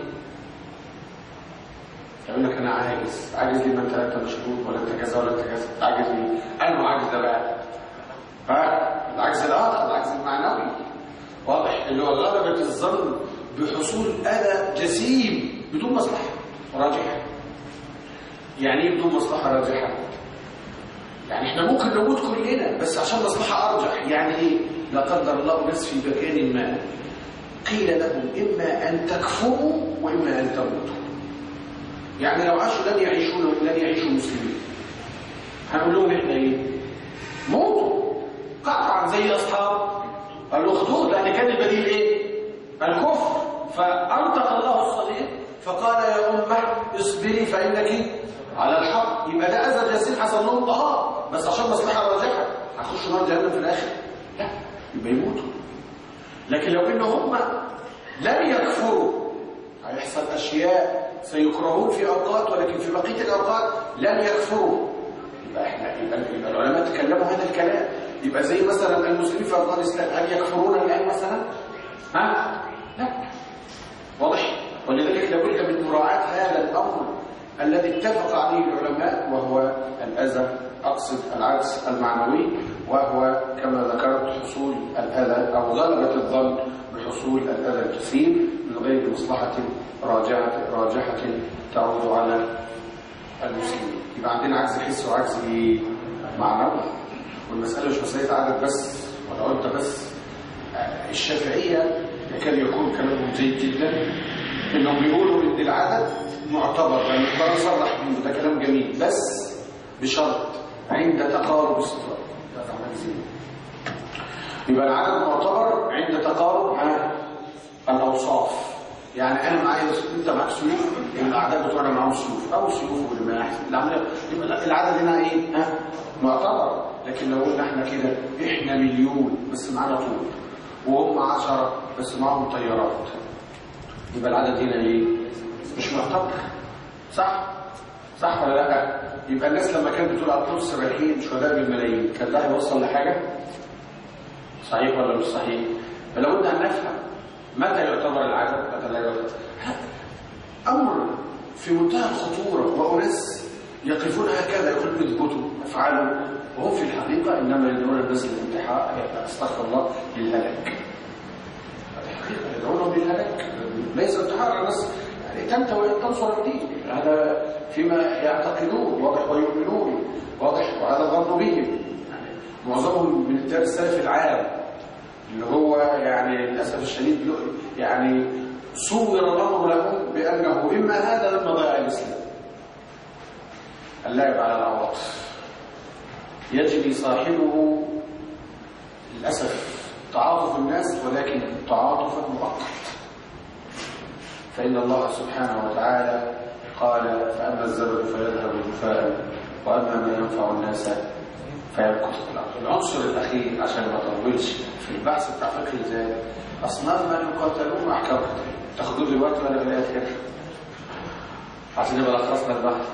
يقول لك انا عاجز ليه؟ ما انت مشغول ولا انت كذا ولا انت كذا. عاجز ليه؟ انه عاجز ده بقى؟ العجز الاخر، العجز المعنوي. واضح؟ اللي هو غلبة الظن بحصول اذى جسيم بدون مصلحه راجحه. يعني ايه بدون مصلحه راجحه؟ يعني احنا ممكن نموت كلنا بس عشان مصلحه ارجح. يعني ايه؟ لا قدر الله ناس في مكان ما قيل لهم اما ان تكفروا واما ان تموتوا. يعني لو عاشوا لن يعيشوا مسلمين. هنقول لهم احنا ايه؟ موتوا قطعا زي اصحاب الاخدود، لان كان البديل ايه؟ الكفر. فانطق الله الصديق فقال يا امه اصبري فانك على الحق. يبقى ده اذى جسيم حصل لهم بس عشان مصلحه راجحه. هتخشوا نار جهنم في الاخر؟ لا، يبقى يموتوا. لكن لو ان هم لم يكفروا هيحصل اشياء سيكرهون في اوقات، ولكن في بقيه الاوقات لن يكفروا. يبقى العلماء تكلموا هذا الكلام. يبقى زي مثلا المسلمين في افغانستان، هل يكفرون الان مثلا؟ لا. واضح؟ ولذلك لابد من مراعاه هذا الامر الذي اتفق عليه العلماء، وهو الاذى، اقصد العجز المعنوي، وهو كما ذكرت حصول الاذى او غلبه الظن بحصول الاذى الجسيم من غير مصلحه راجحه تعود على المسلمين. يبقى عندنا عجز حسي وعجز معنوي. والمساله مش مساله عدد بس ولا قلت بس. الشافعيه يكاد يكون كلامهم جيد جدا، انهم بيقولوا ان العدد معتبر، لان القرآن صرح منه، ده كلام جميل، بس بشرط عند تقارب الصفات. يبقى العدد معتبر عند تقارب الاوصاف. يعني انا معايا، انت معاك سيوف، الاعداد بتوعنا معاهم سيوف او سيوف والرماح، يبقى العدد هنا ايه؟ معتبر. لكن لو قلنا احنا كده احنا مليون بس معانا طول، وهم 10 بس معاهم طيارات، يبقى العدد هنا ايه؟ مش معتبر. صح؟ صح ولا لا؟ يبقى الناس لما كانت بتقول القدس رايحين شهداء بالملايين كان ده هيوصل لحاجه؟ صحيح ولا مش صحيح؟ فلو بدنا نفهم متى يعتبر العدد متى لا يعتبر. امر في منتهى الخطوره، واناس يقفون هكذا يقولون اثبتوا افعلوا، وهم في الحقيقه انما يدعون الناس للانتحار، استغفر الله، للهلاك. الحقيقه يدعونهم للهلاك، ليس انتحار الناس يعني تنتوي ان تنصر الدين، هذا فيما يعتقدون واضح ويؤمنون واضح، وهذا ظن بهم. يعني معظمهم من التيار السلفي العام اللي هو يعني للاسف الشديد يعني صور الامر لهم بانه اما هذا لما ضيع الاسلام. اللعب على العواطف يجري صاحبه للاسف تعاطف الناس، ولكن تعاطفا مؤقت. فان الله سبحانه وتعالى قال: فاما الزبد فيذهب جفاء واما ما ينفع الناس فيمكث في الارض. العنصر الاخير عشان ما اطولش في البحث بتاع فقه الزاد، اصناف من يقاتلون احكام تاخدوا دلوقتي ولا في الاخر عشان نبقى لخصنا البحث.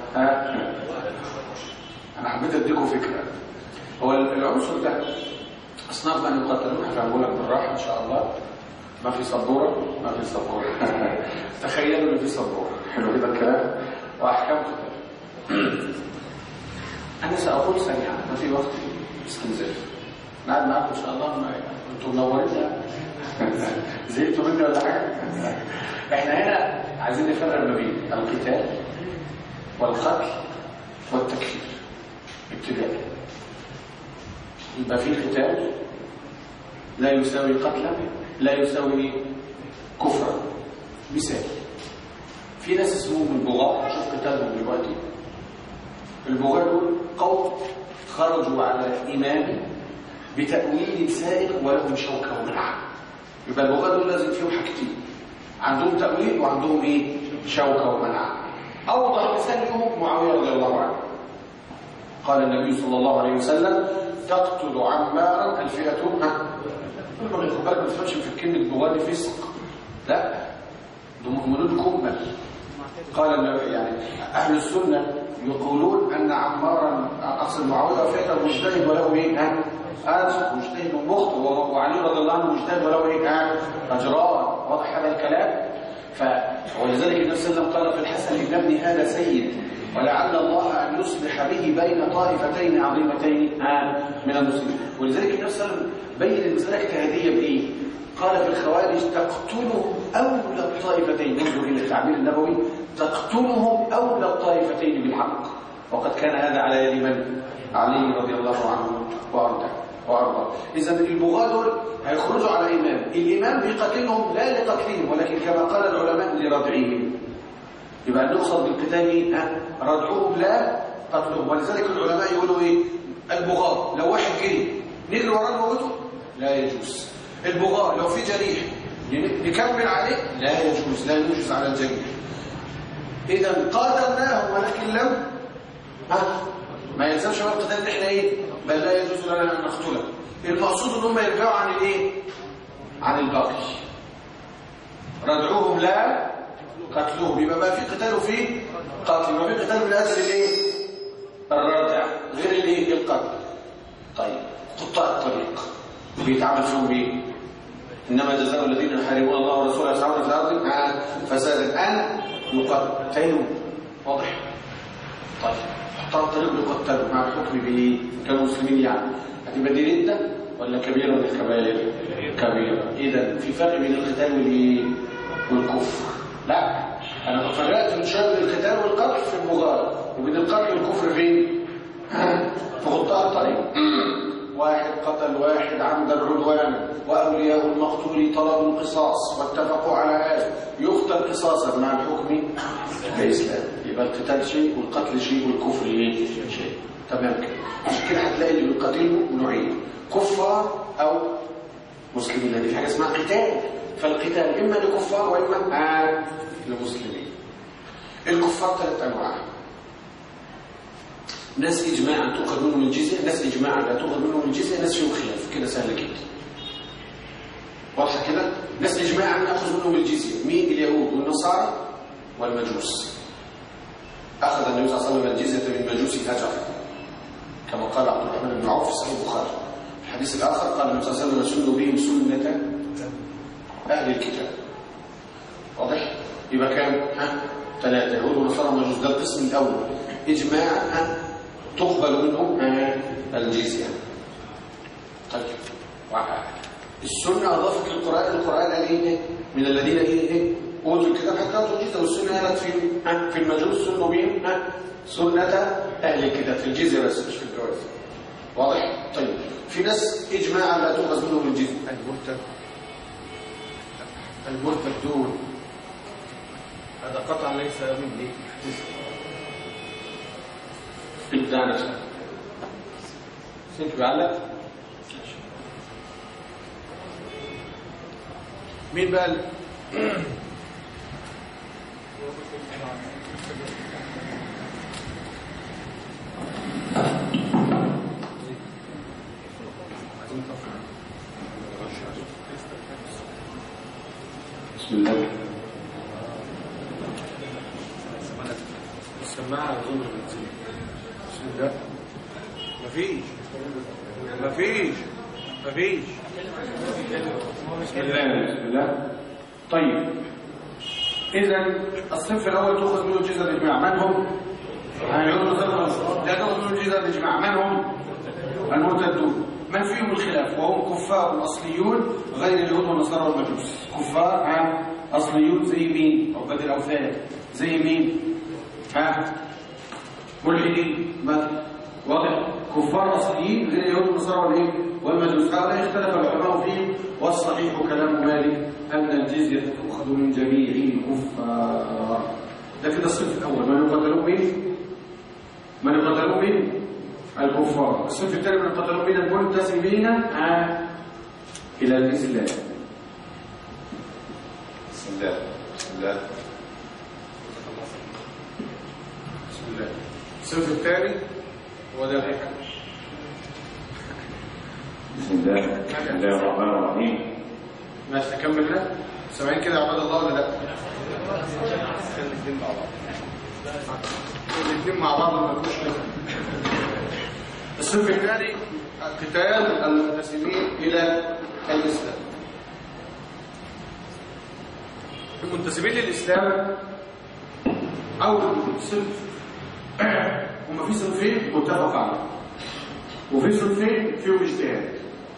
انا حبيت اديكم فكره. هو العنصر ده اصناف من يقاتلون، هفهمه لك بالراحه ان شاء الله. ما في سبوره، ما في سبوره. تخيلوا ان في سبوره، حلو كده الكلام، واحكام قتال. انا ساقول سريعا، ما في وقت استنزاف. نقعد معاكم ان شاء الله، انتم منورين. زهقتوا مني ولا حاجه؟ احنا هنا عايزين نفرق ما بين القتال والقتل والتكفير ابتداء. يبقى في قتال لا يساوي قتلا، لا يساوي كفرا. مثال: في ناس اسمهم البغاة، شوف قتالهم دلوقتي. البغاة دول قوم خرجوا على إمام بتأويل سائغ ولهم شوكة ومنعة. يبقى البغاة دول لازم فيهم حاجتين، عندهم تأويل وعندهم ايه؟ شوكة ومنعة. أوضح مثال لهم معاوية رضي الله عنه. قال النبي صلى الله عليه وسلم: تقتل عمارا الفئة. خد بالك ما تفهمش في كلمة بغاة فسق، لا، دول مؤمنون كمل. قال النبي يعني أهل السنة يقولون أن عمارا أقصد معاوية فئة مجتهد وله ايه؟ مجتهد ومخطئ، وعلي رضي الله عنه مجتهد وله ايه؟ أجران. واضح هذا الكلام؟ ولذلك النبي صلى الله عليه وسلم قال في الحسن: إن ابني هذا سيد ولعل الله أن يصلح به بين طائفتين عظيمتين من المسلمين. ولذلك النبي صلى الله عليه وسلم بين المسألة اجتهادية بإيه؟ قال في الخوارج: تقتلهم أولى الطائفتين. انظروا إلى التعبير النبوي: تقتلهم أولى الطائفتين بالحق. وقد كان هذا على يد من؟ علي رضي الله عنه وأرضاه. إذا البغاة دول هيخرجوا على إمام، الإمام بيقتلهم لا لقتلهم، ولكن كما قال العلماء لردعهم. يبقى نقصد بالقتال ردعهم لا قتلهم. ولذلك العلماء يقولوا ايه؟ البغاة لو واحد جري نجري وراه نموته لا يجوز. البغاة لو في جريح نكمل عليه لا يجوز، لا يجوز على الجريح. إذا قاتلناهم ولكن لم ما يلزمش بقى القتال ان احنا ايه؟ بل لا يجوز لنا ان نقتله. المقصود ان هم يرجعوا عن الايه؟ عن الباقي. ردعوهم لا قتلوهم. يبقى بقى في قتال وفي قتل، يبقى في قتال من اجل الايه؟ الردع، غير الايه؟ القتل. طيب قطاع الطريق بيتعمل فيهم ايه؟ انما جزاء الذين يحاربون الله ورسوله ويسعون في الارض فسادا ان يقتلوا. واضح؟ طيب قطاع الطريق يقتلوا مع الحكم بايه؟ كانوا مسلمين يعني هتبقى دي رده ولا كبيره من الكبائر؟ كبيره. اذا في فرق بين القتال والايه؟ والكفر. لا، انا فرقت من شر القتال والقتل في البغاة، وبين القتل والكفر فين؟ في قطاع الطريق. واحد قتل واحد عمدا عدوانا، واولياء المقتول طلبوا القصاص واتفقوا على هذا، يقتل قصاصا مع الحكم الاسلامي. يبقى القتال شيء والقتل شيء والكفر ايه؟ شيء. تمام كده. عشان كده هتلاقي اللي بيقاتلوا نوعين: كفار او مسلمين. دي في حاجه اسمها قتال. فالقتال اما لكفار واما لمسلمين. الكفار 3 انواع: ناس اجماعا تؤخذ منهم الجزيه، ناس اجماعا لا تؤخذ منهم الجزيه، ناس فيهم خلاف. كده سهل كده. واضحه كده؟ ناس اجماعا ناخذ منهم الجزيه، مين؟ اليهود والنصارى والمجوس. أخذ النبي صلى الله عليه وسلم الجزية من مجوس هجر كما قال عبد الرحمن بن عوف في صحيح البخاري. الحديث الآخر قال النبي صلى الله عليه وسلم سنوا بهم سنة أهل الكتاب. واضح؟ يبقى كام؟ 3 يهود ونصارى ومجوس. ده القسم الأول إجماع تقبل منهم الجزية. طيب السنة أضافت للقرآن، القرآن قال إيه؟ من الذين إيه؟ أوتوا الكتاب حتى أوتوا الجزية، والسنة قالت في المجوس سنوا بهم سنة أهل الكتاب في الجزية بس مش في الجواز. واضح؟ طيب في ناس إجماعا لا تؤخذ منهم الجزية. المرتدون هذا قطعا ليس مني بالدانة سنت بعلق. مين بقى بسم الله. السماعة أظن بسم الله. مفيش بسم الله. طيب إذا الصف الأول تأخذ منه الجزء الإجماع. من هم؟ لا تأخذ منه الجزء الإجماع. من هم؟ المرتدون. من فيهم الخلاف؟ وهم كفار أصليون غير اليهود والنصارى والمجوس. كفار أصليون زي مين؟ عباد الأوثان زي مين؟ ملحدين. واضح؟ كفار أصليين غير اليهود والنصارى والمجوس. هؤلاء اختلف العلماء فيهم، والصحيح كلام مالك أن الجزية تؤخذ من جميع الكفار. ده كده الصف الأول. من يقتلون مين؟ من يقتلون مين؟ الكفار. الصف الثاني من يقتلون مين؟ المنتسبين إلى الإسلام. بسم الله. الصف الثاني هو ده الحكم. بسم الله الرحمن الرحيم. ماشي نكمل كده. سامعين كده يا عباد الله ولا لا؟ الاثنين مع بعض. الاثنين مع بعض ما يكونوش كده. الصف الثاني قتال المنتسبين الى الاسلام. المنتسبين للاسلام اول صنف هم في صنفين متفق عليهم وفي صنفين فيهم اجتهاد.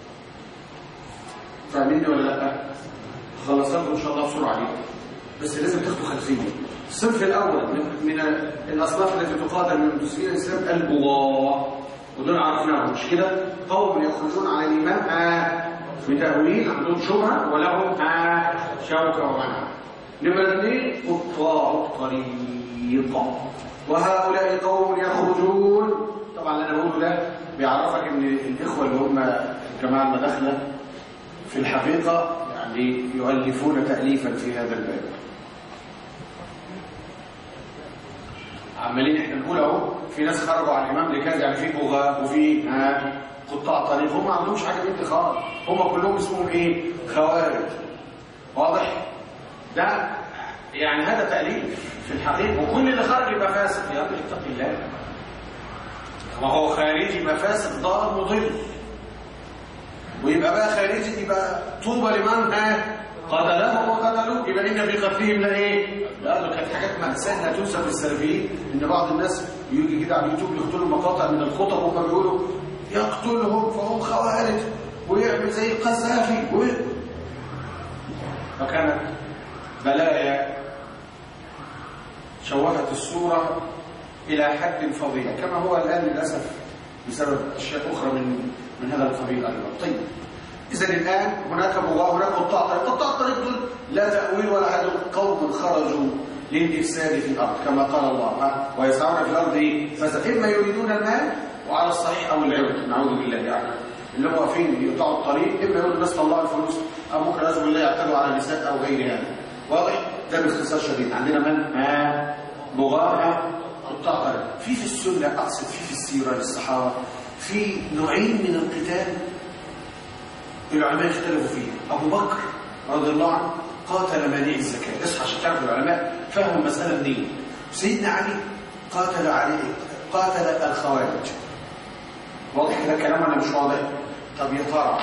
فاهميني ولا لا؟ خلصنا ان شاء الله بسرعه جدا، بس لازم تاخدوا خلفيه. الصنف الاول من الاصناف التي تقاتل من منتسبين الاسلام البغاة، ودول عرفناهم مش كده؟ قوم يخرجون على الامام بتاويل، عندهم شبهه ولهم شوكه ومنع. نمرة 2 قطاع الطريق، وهؤلاء قوم يخرجون. طبعا اللي انا بقوله ده بيعرفك ان الاخوه اللي هم الجماعه المداخله في الحقيقه يعني يؤلفون تاليفا في هذا الباب. عمالين احنا نقول اهو في ناس خرجوا على الامام لكذا، يعني في بغاة وفي قطاع طريق. هم ما عندهمش حاجه بنت خالص، هم كلهم اسمهم ايه؟ خوارج. واضح؟ ده يعني هذا تأليف في الحقيقة، وكل اللي خرج يبقى فاسد. يا رب اتق الله، ما هو خارجي يبقى فاسد ضال مضل، ويبقى بقى خارجي يبقى طوبى لمن قتلهم وقتلوه. يبقى ان في قتلهم لا ايه؟ لا كانت حاجات مأساة لا تنسى للسلفيين، ان بعض الناس يجي كده على اليوتيوب يقتلوا مقاطع من الخطب وهم بيقولوا يقتلهم فهم خوارج ويعمل زي القذافي فكانت بلايا شوهت الصورة إلى حد فظيع، كما هو الآن للأسف بسبب أشياء أخرى من هذا القبيل أيضا. طيب إذن الآن هناك بغاة، هناك قطاع طريق. قطاع الطريق دول لا تأويل ولا حد، قوم خرجوا للإفساد في الأرض كما قال الله ويسعون في الأرض إما يريدون المال وعلى الصحيح أو العوض، نعوذ بالله يعني اللي هم واقفين يقطعوا الطريق، إما يقولوا الناس طلعوا الفلوس أو ممكن لازم الله يعتدوا على النساء أو غير هذا. واضح؟ ده باختصار شديد. عندنا من بغاة قطاع طريق. في السنة أقصد في السيرة للصحابة في نوعين من القتال العلماء اختلفوا فيه. أبو بكر رضي الله عنه قاتل مانع الزكاة. اصحى عشان تعرف العلماء فهموا المسألة منين. سيدنا علي قاتل الخوارج. واضح كده كلام ولا مش واضح؟ طب يا ترى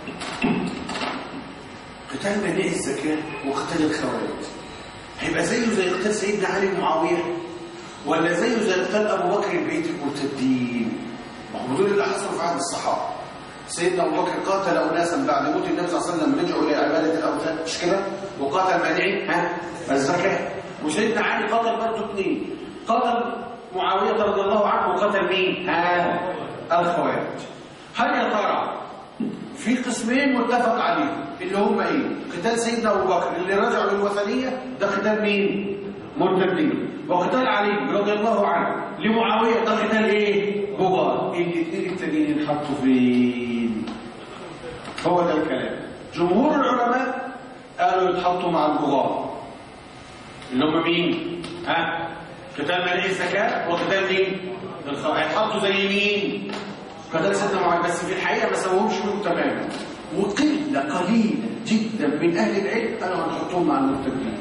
قتال منع الزكاة وقتال الخوارج هيبقى زي قتال سيدنا علي ومعاوية، ولا زي قتال أبو بكر بقية المرتدين؟ ما هم دول اللي حصلوا في عهد الصحابة. سيدنا أبو بكر قاتل أناسا بعد موت النبي صلى الله عليه وسلم رجعوا إلى عبادة الأوثان، مش كده؟ وقاتل مانعين الزكاة. وسيدنا علي قاتل برضه اثنين، قاتل معاوية رضي الله عنه وقاتل مين؟ الخوارج. هل يا ترى في قسمين متفق عليهم اللي هم ايه؟ قتال سيدنا ابو بكر اللي رجعوا للوثنيه ده قتال مين؟ مرتدين. وقتال علي رضي الله عنه لمعاويه ده قتال ايه؟ بغاة. الاثنين التانيين يتحطوا فين؟ هو ده الكلام. جمهور العلماء قالوا يتحطوا مع البغاة اللي هم مين؟ قتال منع الزكاه وقتال مين؟ هيتحطوا زي مين؟ قتال سيدنا معاوية، بس في الحقيقة ما سووهمش منه تماما. وقلة قليلة جدا من أهل العلم قالوا هنحطهم مع المرتدين.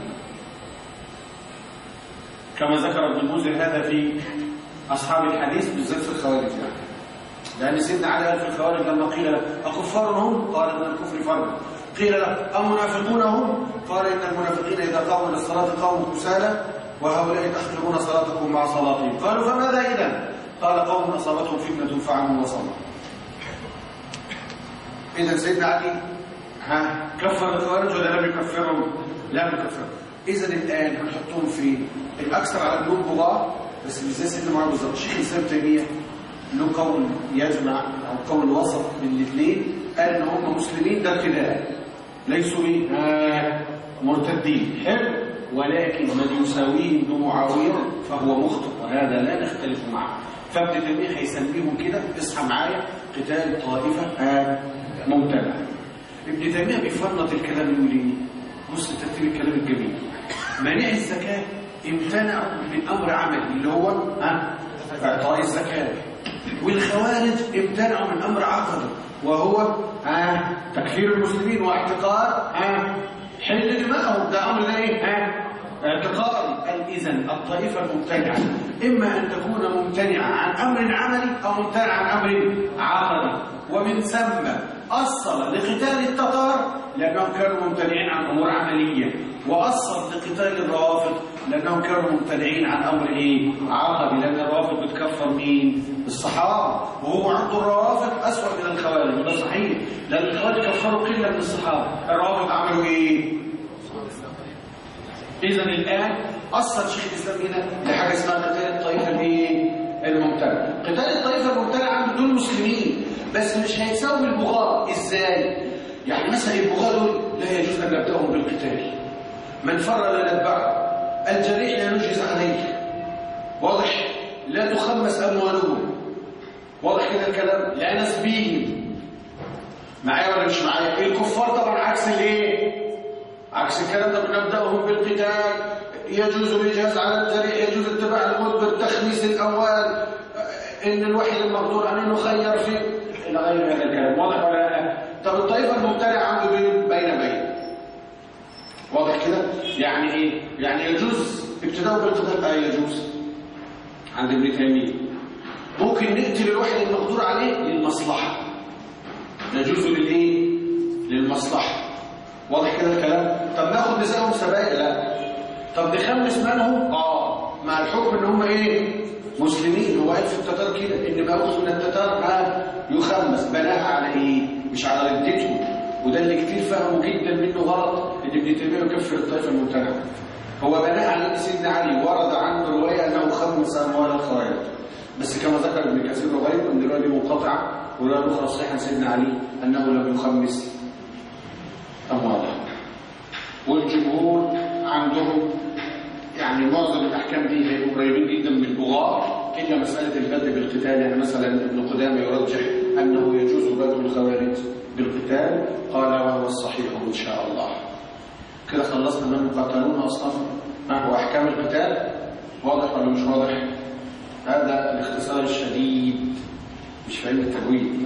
كما ذكر ابن المنذر هذا في أصحاب الحديث بالذات في الخوارج يعني. لأن سيدنا علي قال في الخوارج لما قيل له أكفار هم؟ قال من الكفر فرد. قيل له أمنافقون هم؟ قال إن المنافقين إذا قاموا للصلاة قاموا كسالى وهؤلاء تختمون صلاتكم مع صلاتهم. قالوا فماذا إذن؟ قال قوم أصابتهم فتنة فعموا وصلوا. إذا سيدنا علي كفر الخوارج ولا لم يكفرهم؟ لم يكفرهم. إذا الآن هنحطهم في الأكثر على النور بغاة، بس مش زي سيدنا معاوية بالظبط. شيخ الإسلام تيمية له قول يجمع أو قول وسط من الاثنين، قال إن هم مسلمين ده ابتداء ليسوا مرتدين، حلو، ولكن من يساويه ابن معاوية فهو مخطئ، وهذا لا نختلف معه. فابن تيمية هيسميهم كده، اصحى معايا، قتال طائفة ممتنع. ابن تيمية بيفنط الكلام يقول ايه؟ بص ترتيب الكلام الجميل. منع الزكاة امتنعوا من أمر عملي اللي هو إعطاء الزكاة، والخوارج امتنعوا من أمر عقدي وهو تكفير المسلمين واحتقار حل دماءهم. ده أمر ايه؟ اعتقادي. إذن الطائفة الممتنعة إما أن تكون ممتنعة عن أمر عملي أو ممتنعة عن أمر عقدي. ومن ثم أصل لقتال التتار لأنهم كانوا ممتنعين عن أمور عملية، وأصل لقتال الروافض لأنهم كانوا ممتنعين عن أمر عقدي، لأن الروافض بتكفر مين؟ الصحابة، وهو عنده الروافض أسوأ من الخوارج، وده صحيح، لأن الخوارج كفروا قلة من الصحابة، الروافض عملوا إيه؟ إذن الآن أصل شيخ الإسلام هنا لحاجة اسمها قتال الطائفة الممتنعة. قتال الطائفة الممتنعة عنده دول مسلمين، بس مش هيساوي البغاة. إزاي؟ يعني مثلا البغاة دول لا يجوز أن نبدأهم بالقتال، من فر لا نتبعه، الجريح لا نجهز عليه، واضح؟ لا تخمس أموالهم، واضح كده الكلام؟ لا نسبيهم. معايا ولا مش معايا؟ الكفار طبعا عكس عكس الكلام ده، بنبدأهم بالقتال، يجوز الإجهاز على الجريح، يجوز اتباع المدبر، تخليص الأموال، إن الوحيد المقدور عليه يخير فيه، إلى غير هذا الكلام. واضح ولا لا؟ طب الطائفة المبتدعة عنده بين واضح كده؟ يعني إيه؟ يعني يجوز ابتداء بالقتال؟ يجوز عند ابن تيمية. ممكن نقتل الوحيد المقدور عليه للمصلحة، يجوز للمصلحة. واضح كده الكلام؟ طب ناخد نسائهم سبائل؟ لا. طب نخمس منهم؟ مع الحكم ان هم مسلمين. هو قال في التتار كده ان ما يأخذ من التتار يخمس. بناها على ايه؟ مش على ردته. وده اللي كتير فهموا جدا منه غلط، ان ابن تيمية يكفر الطائفة الممتنعة. هو بناها على ان سيدنا علي ورد عنه رواية انه خمس اموال الخوارج، بس كما ذكر ابن كثير وغيره ان الرواية دي منقطعة، والرواية الاخرى صحيحة سيدنا علي انه لم يخمس امواله. والجمهور عندهم يعني معظم الاحكام دي هيبقوا قريبين جدا من البغاة، الا مساله البدء بالقتال. يعني مثلا ابن قدامه يرجح انه يجوز بدء الخوارج بالقتال، قال وهو الصحيح ان شاء الله. كده خلصنا من المقاتلون اصلا واحكام القتال. واضح ولا مش واضح؟ هذا الاختصار الشديد، مش فاهم التجويد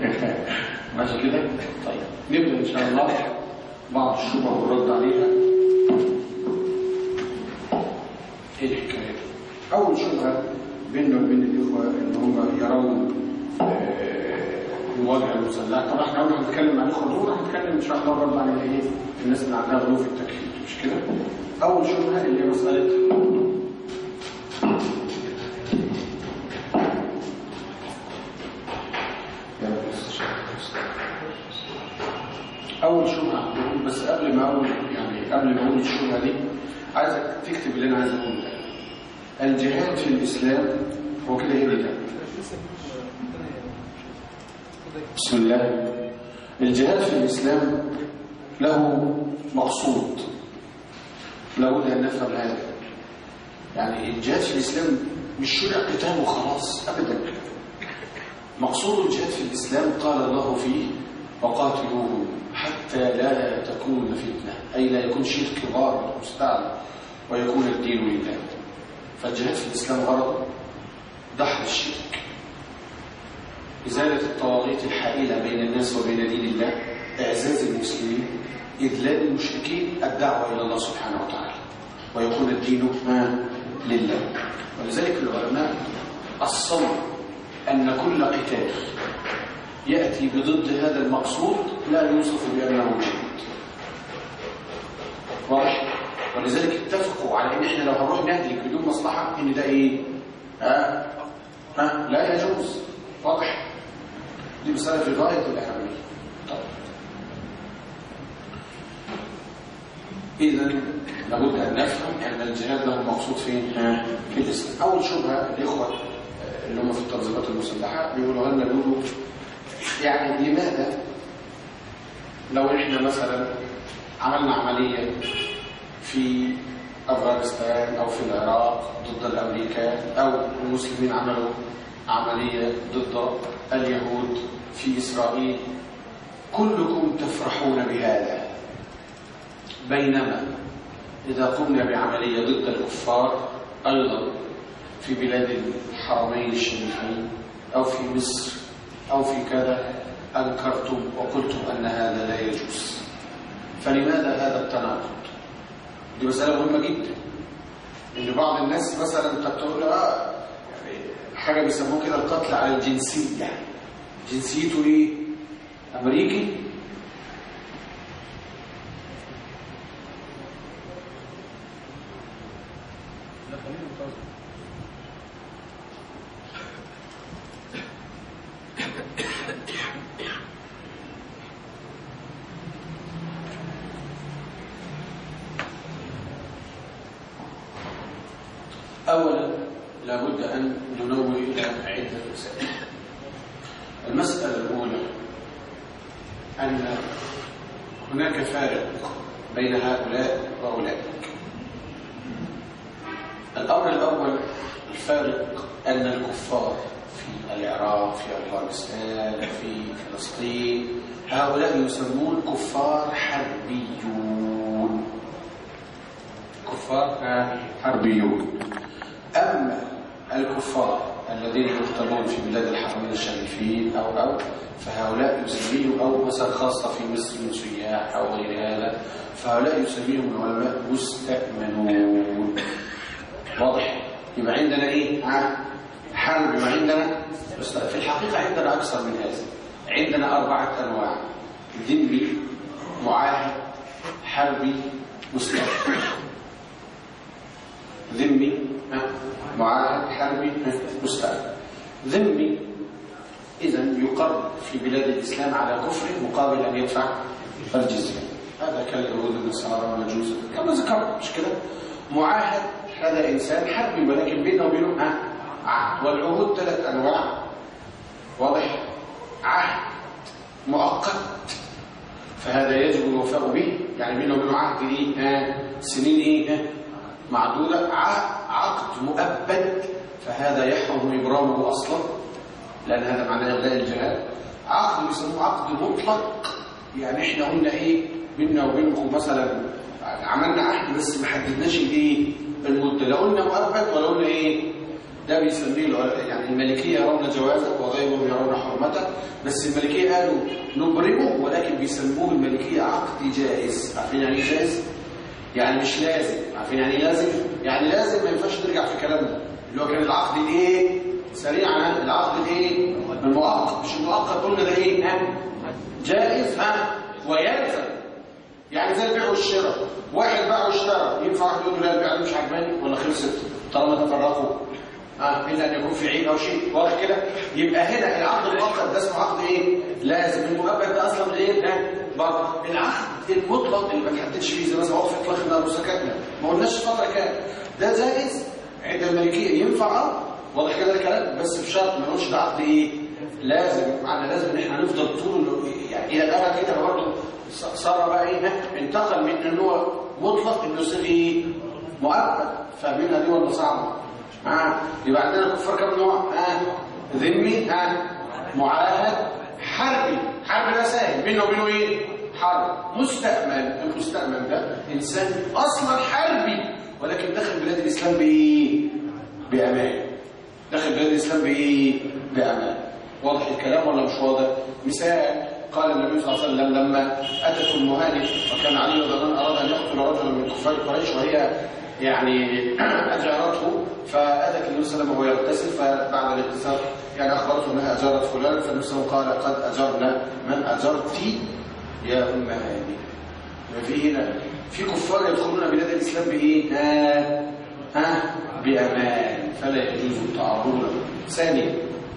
ماشي كده. طيب نبدا ان شاء الله بعض الشبهات والرد عليها. ايه الحكايه؟ أول شبهة بيننا وبين الإخوة إن هم يرون المواجهة المسلحة. طبعا احنا قلنا هنتكلم عن الإخوة دول، هنتكلم إن شاء الله برضه عن إيه الناس اللي عندها غلو في التكفير، مش كده؟ أول شبهة اللي هي مسألة أول شبهة، بس قبل ما أقول الشبهة دي عايزك تكتب اللي أنا عايز أقوله ده. الجهاد في الإسلام هو كده إيه ده؟ بسم الله. الجهاد في الإسلام له مقصود، لابد أن نفهم هذا. يعني الجهاد في الإسلام مش شرع قتال وخلاص أبدا. مقصود الجهاد في الإسلام قال الله فيه وقاتلوهم حتى لا تكون فتنة، أي لا يكون شرك ضار مستعمل ويكون الدين لله. فالجهاد في الإسلام غرض دحر الشرك، إزالة الطواغيت الحائلة بين الناس وبين دين الله، إعزاز المسلمين، إذلال المشركين، الدعوة إلى الله سبحانه وتعالى، ويكون الدين لله. ولذلك العلماء أصلوا أن كل قتال يأتي بضد هذا المقصود لا يوصف بأنه جهاد. واضح؟ ولذلك اتفقوا على ان احنا لو هنروح نهدي بدون مصلحه ان ده ايه؟ لا يجوز. واضح؟ دي مسألة في غاية الأهمية. طيب. إذا لابد أن نفهم أن الجهاد له مقصود فين؟ في الإسلام. أول شبهة الإخوة اللي هم في التنظيمات المسلحة بيقولوا لنا يعني لماذا لو إحنا مثلا عملنا عملية في أفغانستان أو في العراق ضد الأمريكان، أو المسلمين عملوا عملية ضد اليهود في إسرائيل، كلكم تفرحون بهذا، بينما إذا قمنا بعملية ضد الكفار أيضا في بلاد الحرمين الشريفين أو في مصر أو في كذا أنكرتم وقلتم أن هذا لا يجوز. فلماذا هذا التناقض؟ دي مسألة مهمة جدا. إن بعض الناس مثلا قد تقول يعني حاجة بيسموه كده القتل على الجنسية. جنسيته إيه؟ أمريكي؟ أولا لابد أن ننوه إلى عدة مسائل. المسألة الأولى أن هناك فارق بين هؤلاء وأولئك. الأمر الأول الفارق أن الكفار في العراق، في أفغانستان، في فلسطين، هؤلاء يسمون كفار حربيون. كفار حربيون. أما الكفار الذين يقتلون في بلاد الحرمين الشريفين أو فهؤلاء يسميهم، أو مثلا خاصة في مصر من سياح أو غير هذا، فهؤلاء يسميهم العلماء مستأمنون. واضح؟ يبقى عندنا إيه؟ حرب، وعندنا في الحقيقة عندنا أكثر من هذا. عندنا 4 أنواع: ذمي، معاهد، حربي، مستأمن. ذمي، معاهد، حربي، مستأمن. ذمي إذن يقر في بلاد الإسلام على كفر مقابل أن يدفع الجزية. هذا كاليهود والنصارى والمجوس كما ذكرنا، مش كده؟ معاهد هذا إنسان حربي ولكن بينه وبينه عهد، والعهود 3 أنواع. واضح؟ عهد مؤقت فهذا يجب الوفاء به، يعني بينه وبينه عهد سنين معدودة. عقد مؤبد فهذا يحرم إبرامه أصلا، لأن هذا معناه إلغاء الجهاد. عقد يسموه عقد مطلق، يعني إحنا قلنا بيننا وبينكم مثلا عملنا عهد بس ما حددناش المدة، لا قلنا مؤبد ولا قلنا ده بيسميه يعني المالكية يرون جوازه وغيرهم يرون حرمته، بس المالكية قالوا نبرمه، ولكن بيسموه المالكية عقد جائز. عارفين يعني ايه جائز؟ يعني مش لازم. عارفين يعني لازم؟ يعني لازم ما ينفعش ترجع في كلامنا، اللي هو كان العقد الايه سريعا، العقد الايه المؤقت، مش المؤقت قلنا ده ايه جائز ويلزم، يعني زي البيع والشراء، واحد باع واشترى، ينفع واحد يقول له لا البيع مش عجباني ولا خلصت طالما تفرقوا الا ان يكون في عيب او شيء واضح كده. يبقى هنا العقد المؤقت ده اسمه عقد ايه لازم، المؤبد ده اصلا غير برضه العقد المطلق اللي ما تحددش فيه، زي مثلا وقف اطلاق النار وسكتنا ما قلناش فتره كام، ده جائز عند الملكيه ينفع واضح كده الكلام، بس بشرط ما نقولش ده عقد ايه لازم، معنى لازم ان احنا نفضل طول يعني الى الابد كده. برضه صار بقى ايه انتقل من ان هو مطلق انه يصير ايه مؤبد، فاهمينها دي ولا صعبه؟ يبقى عندنا كفار كم نوع؟ ذمي، معاهد، حربي. حرب ده سهل، بينه وبينه ايه حرب. مستأمن، المستأمن ده انسان اصلا حربي ولكن دخل بلاد الاسلام بايه بامان، دخل بلاد الاسلام بايه بامان. واضح الكلام ولا مش واضح؟ مثال قال النبي صلى الله عليه وسلم لما اتته المهاجر وكان علي رضي الله عنه اراد ان يقتل رجلا من كفار قريش وهي يعني اجارته، فاتت النبي صلى الله عليه وسلم وهو يغتسل، فبعد الاغتسال يعني اخبرته انها اجارت فلان، فالنبي صلى الله عليه وسلم قال قد اجرنا من اجرت يا ام هاني. في هنا في كفار يدخلون بلاد الاسلام بايه بامان، فلا يجوز التعرض له. ثانيا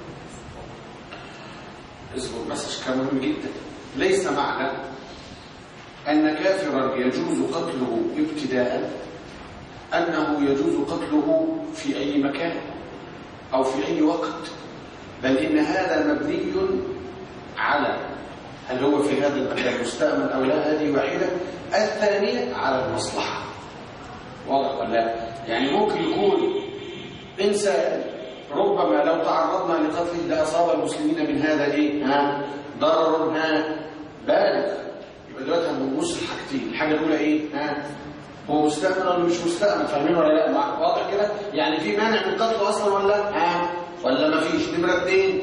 اصبر بس عشان مهم جدا، ليس معنى ان كافرا يجوز قتله ابتداء انه يجوز قتله في اي مكان او في اي وقت، بل ان هذا مبني على هل هو في هذا المكان مستأمن او لا، هذه واحده. الثانيه على المصلحه، واضح ولا لا؟ يعني ممكن يكون انسان ربما لو تعرضنا لقتله لاصاب المسلمين من هذا ايه ضرر بالغ. يبقى دلوقتي هنبص لحاجتين، الحاجه الاولى ايه هو مستأمن ولا مش مستأمن، فاهمين ولا لا؟ واضح كده؟ يعني في مانع من قتله اصلا ولا ما فيش؟ نمره اثنين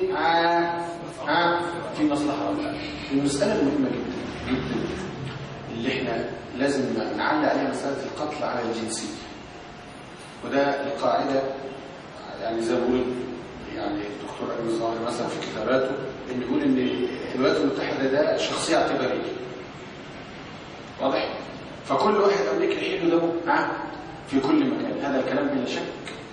في مصلحه ولا لا؟ المساله المهمه جدا جدا اللي احنا لازم نعلق عليها مساله القتل على الجنسيه، وده القاعده يعني زي ما بقول يعني الدكتور أبي الظاهر مثلا في كتاباته إن يقول إن الولايات المتحدة ده شخصية اعتبارية، واضح؟ فكل واحد أمريكي يحل له في كل مكان، هذا الكلام بلا شك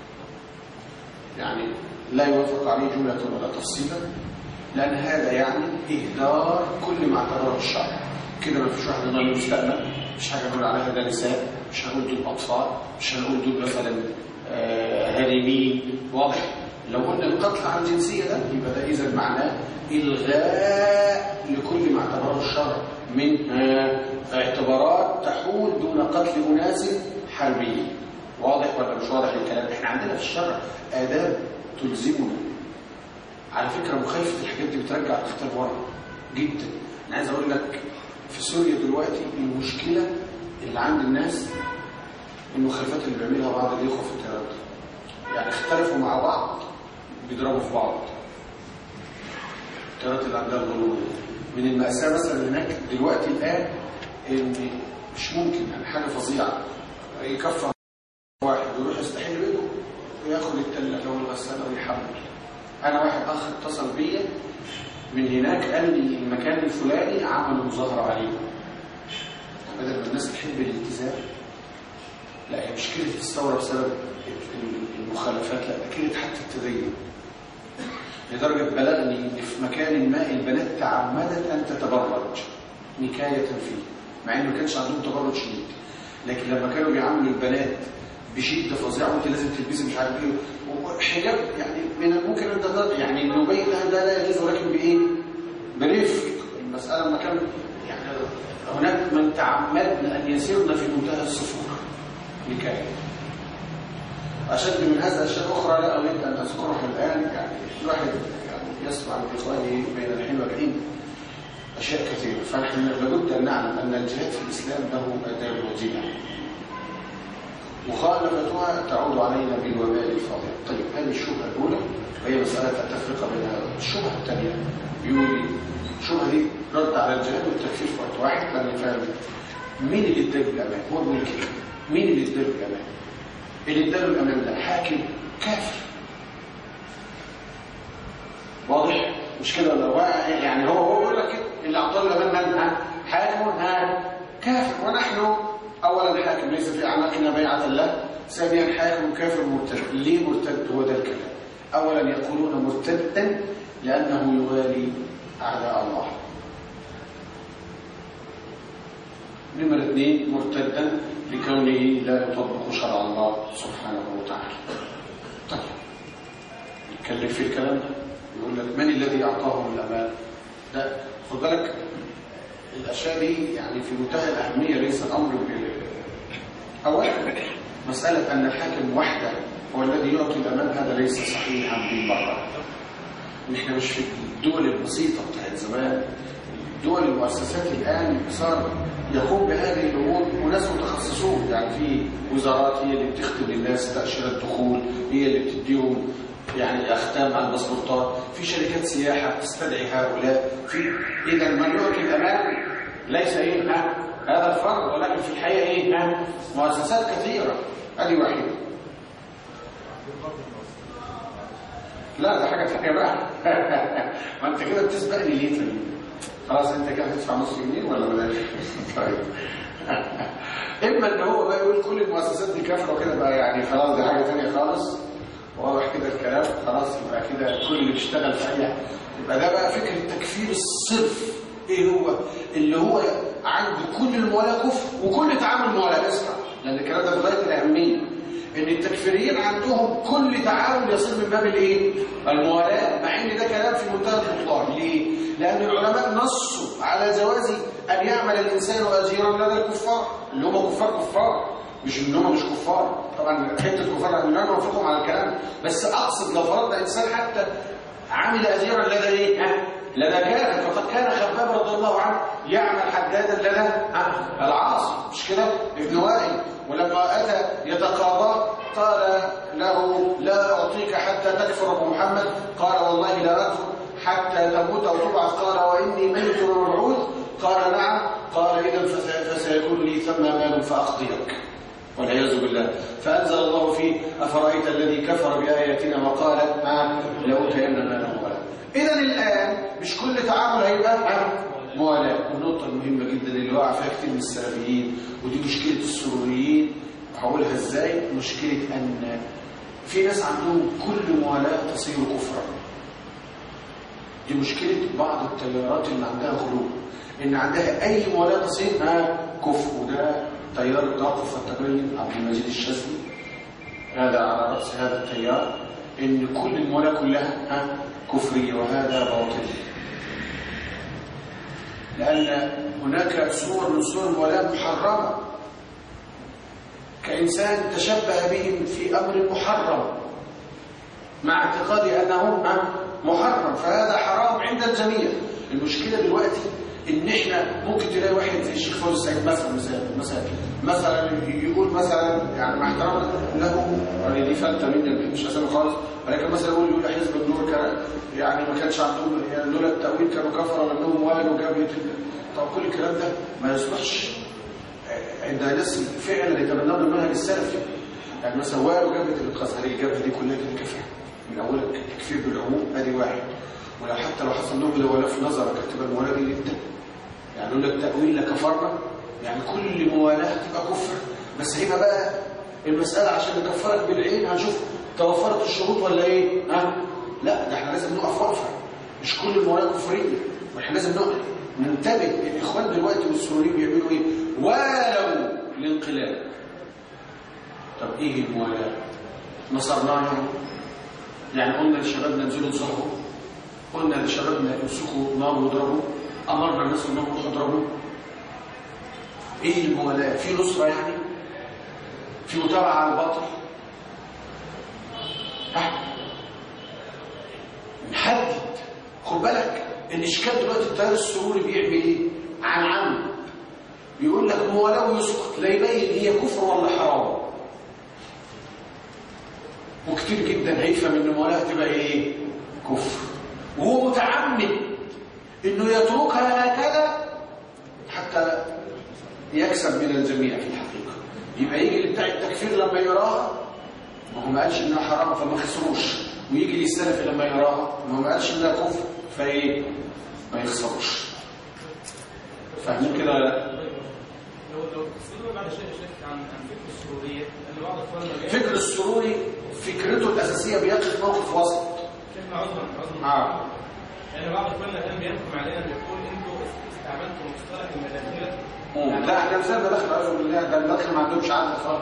يعني لا يوافق عليه جملة ولا تفصيلا، لأن هذا يعني إهدار كل ما اعتبره الشرع. كده ما فيش واحد يقول مستأمن، مش حاجة نقول عليها ده نساء، مش هنقول دول أطفال، مش هنقول دول مثلا هارمين. واضح؟ لو قلنا القتل عن الجنسية ده يبقى ده إذا معناه إلغاء لكل ما اعتبره الشرع من اعتبارات تحول دون قتل أناس حربيين. واضح ولا مش واضح الكلام؟ احنا عندنا في الشرع آداب تلزمنا. على فكرة مخالفة الحاجات دي بترجع الكتاب ورا جدا. أنا عايز أقول لك في سوريا دلوقتي المشكلة اللي عند الناس المخالفات اللي بيعملها بعض الإخوة في التيارات، يعني اختلفوا مع بعض بيضربوا في بعض. التيارات اللي عندها الغلو من المأساة مثلا هناك دلوقتي الآن إن مش ممكن يعني حاجة فظيعة يكفر واحد ويروح يستحل بيته وياخد التلاجة والغسالة ويحمل. أنا واحد أخ اتصل بيا من هناك قال لي المكان الفلاني عملوا مظاهرة عليه. بدل ما الناس تحب الالتزام، لا هي مشكلة الثورة بسبب المخالفات، لا ده كده حتى التدين. لدرجة بلغني إن في مكان ما البنات تعمدت أن تتبرج نكاية فيه، مع إنه ما كانش عندهم تبرج شديد، لكن لما كانوا بيعاملوا البنات بشدة فظيعة وأنت لازم تلبسي مش عارف إيه وحجاب، يعني من الممكن أن يعني نبين ده لا يجوز، ولكن بإيه؟ برفق. المسألة لما كان يعني هناك من تعمدنا أن يسيرنا في منتهى الصفور نكاية. أشد من هذا أشياء أخرى لا أريد أن أذكرها الآن، يعني الواحد يعني يسمع من إخوانه بين الحين والحين أشياء كثيرة. فنحن لابد أن نعلم أن الجهاد في الإسلام له آداب وجيهة، مخالفتها تعود علينا بالوبال الفاضل. طيب هذه الشبهة الأولى وهي مسألة التفرقة بينها. الشبهة الثانية يقول الشبهة دي رد على الجهاد والتكفير في وقت واحد لما يفهم مين اللي اداله الأمان؟ هو بيقول كده، مين اللي اداله الأمان؟ اللي اداله الأمان ده حاكم كافر. واضح؟ مش كده ولا يعني هو بيقول لك كده اللي اعطى الامان حاكم كافر. ونحن اولا حاكم ليس في اعناقنا بيعه الله، ثانيا حاكم كافر مرتد. ليه مرتد؟ هو ده الكلام. اولا يقولون مرتدا لانه يوالي اعداء الله. نمرة 2 مرتدا لكونه لا يطبق شرع الله سبحانه وتعالى. طيب نتكلم في الكلام ده. يقول لك من الذي اعطاهم الامان؟ ده خد بالك الاشياء دي يعني في منتهى الاهميه، ليس الامر اولا مساله ان الحاكم وحده هو الذي يعطي الامان، هذا ليس صحيحا بالمره. نحن مش في الدول البسيطه بتاعت زمان. دول المؤسسات الان صار يقوم بهذه الامور وناس متخصصون، يعني في وزارات هي اللي بتختم للناس تاشيره دخول، هي اللي بتديهم يعني اختام على الباسبورتات، في شركات سياحه تستدعي هؤلاء. اذا من يعطي الامان ليس هذا الفرد، ولكن في الحقيقه مؤسسات كثيره. هذه واحده. لا ده حاجه ثانيه بقى. ما انت كده بتسبقني ليه؟ خلاص انت كده هتدفع نص جنيه ولا بلاش؟ طيب اما ان هو بقى يقول كل المؤسسات دي كافره وكده بقى، يعني خلاص دي حاجه ثانيه خالص. واضح كده الكلام. خلاص يبقى كده كل اللي بيشتغل في اي يبقى ده بقى فكره التكفير الصرف. ايه هو؟ اللي هو عنده كل الموالاه كفر وكل تعامل موالاه. اسمع، لان الكلام ده بغايه الاهميه، ان التكفيريين عندهم كل تعامل يصير من باب الموالاه، مع ان ده كلام في منتهى البطلان. ليه؟ لان العلماء نصوا على جواز ان يعمل الانسان اجيرا لدى الكفار، اللي هم كفار مش ان هم مش كفار طبعا، حته كفار لا نوافقهم على الكلام، بس اقصد لو فرضنا انسان حتى عمل اجيرا لدى لدى كان، فقد كان خباب رضي الله عنه يعمل حدادا لدى العاص، مش كده؟ ابن وائل، ولما اتى يتقاضى قال له لا اعطيك حتى تكفر ابو محمد، قال والله لا اكفر حتى تموت او تبعث، قال واني ميت ومبعوث، قال نعم، قال اذا فسيكون لي ثم مال فاقضيك، والعياذ بالله. فانزل الله فيه افرايت الذي كفر باياتنا وقال لاوتين مالا وولدا. اذا الان مش كل تعامل هيبقى موالاه. النقطه المهمه جدا اللي وقع فيها كتير من السلفيين، ودي مشكله السروريين، هقولها ازاي؟ مشكله ان في ناس عندهم كل موالاه تصير كفرا. دي مشكله بعض التيارات اللي عندها غلو، ان عندها اي موالاه تصير كفر. وده تيار التوقف والتبين عبد المجيد الشاذلي، هذا على راس هذا التيار، ان كل الموالاه كلها كفريه، وهذا باطل. لان هناك صور من صور الموالاه محرمه، كإنسان تشبه بهم في أمر محرم مع اعتقاد أنه محرم، فهذا حرام عند الجميع. المشكلة دلوقتي إن إحنا ممكن تلاقي واحد زي الشيخ فوزي السعيد مثلا يقول مثلا، يعني مع احترام له، دي فلتة مني مش أسامي خالص، ولكن مثلا يقول حزب النور كان يعني ما كانش عندهم، يعني لولا التأويل كانوا كفروا لأنهم والوا جابوا. طب كل الكلام ده ما يصلحش عند ناس فعلا يتبنون المنهج السلفي. يعني مثلا والوا جابت القزهري، الجبهه دي كلها كانت كافيه من اولها، التكفير بالعموم ادي واحد. ولو حتى لو حصل لهم الولاء في نظرك هتبقى الموالاه دي جدا، يعني يقول لك التاويل لكفرنا، يعني كل موالاه هتبقى كفر. بس هنا بقى المساله عشان نكفرك بالعين هنشوف توفرت الشروط ولا ايه. لا، ده احنا لازم نقف وقفه، مش كل الموالاه كفريه، واحنا لازم ننتبه. الاخوان دلوقتي والسوريين بيعملوا ايه؟ والوا الانقلاب. طب ايه الموالاه؟ نصرناهم، يعني قلنا لشبابنا انزلوا تصرفوا، قلنا لشبابنا يمسكوا نار ويضربوا، امرنا الناس انهم يروحوا يضربوا. ايه الموالاه؟ في نصره يعني؟ في متابعه على الباطل؟ نحدد. خد بالك الاشكال دلوقتي التيار السروري بيعمل ايه؟ عن عمد بيقول لك موالاه ويسقط، لا يبين هي كفر ولا حرام. وكتير جدا هيفهم ان الموالاه تبقى ايه؟ كفر، وهو متعمد انه يتركها هكذا حتى يكسب من الجميع في الحقيقه. يبقى يجي بتاع التكفير لما يراها ما هو ما قالش انها حرام فما خسروش، ويجي للسلف لما يراها ما قالش انها كفر فايه ما يخسروش. فاهمين كده ولا لا؟ لو تفصلوا بعد شيء عن فكر السروريه، لان بعض اخواننا فكر السروري فكرته الاساسيه بيقف موقف وسط. شيخنا عذرا يعني بعض اخواننا كان بيحكم علينا بيقول انتوا استعملتوا مصطلح المداخله. لا احنا مثال بدخل اعوذ بالله، ده الدخل ما عندهمش عدد خالص.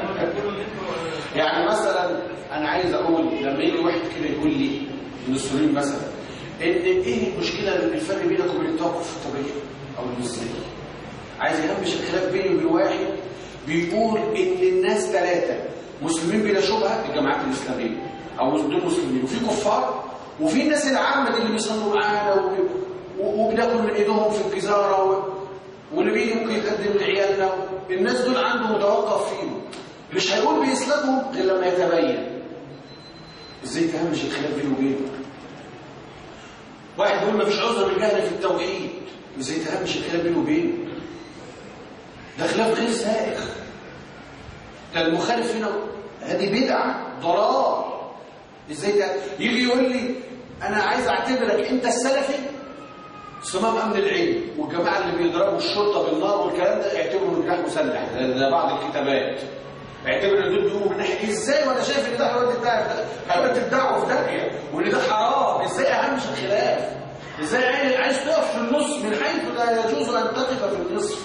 يعني مثلا انا عايز اقول لما يجي واحد كده يقول لي من السوريين مثلا ايه المشكله الفرق بينك وبين التوقف الطبيعي او المزدي؟ عايز يهمش الخلاف بيني وبين واحد بيقول ان الناس ثلاثه مسلمين بلا شبهه، الجماعات الاسلاميه او دول مسلمين، وفي كفار وفي الناس العامه اللي بيصلوا معانا وبناكل من ايدهم في الجزاره واللي بيجي ممكن يتقدم لعيالنا. الناس دول عنده متوقف فيهم، مش هيقول بإسلامهم غير لما يتبين. ازاي تهمش الخلاف بينه وبينه؟ واحد يقول ما فيش عذر بالجهل في التوحيد، ازاي تهمش الخلاف بينه وبينه؟ ده خلاف غير سائغ، ده المخالف هنا هذه بدعه ضلال. ازاي يجي يقول لي انا عايز اعتبرك انت السلفي صمام امن العلم، والجماعه اللي بيضربوا الشرطه بالنار والكلام ده يعتبروا نجاح مسلح. ده بعض الكتابات اعتبر ان دول بيقوموا من ناحيه ازاي، وانا شايف ان ده حاولت الدعوه في داهيه وان ده حرام. ازاي اهمش الخلاف؟ ازاي عايز تقف في النص من حيث لا يجوز ان تقف في النصف؟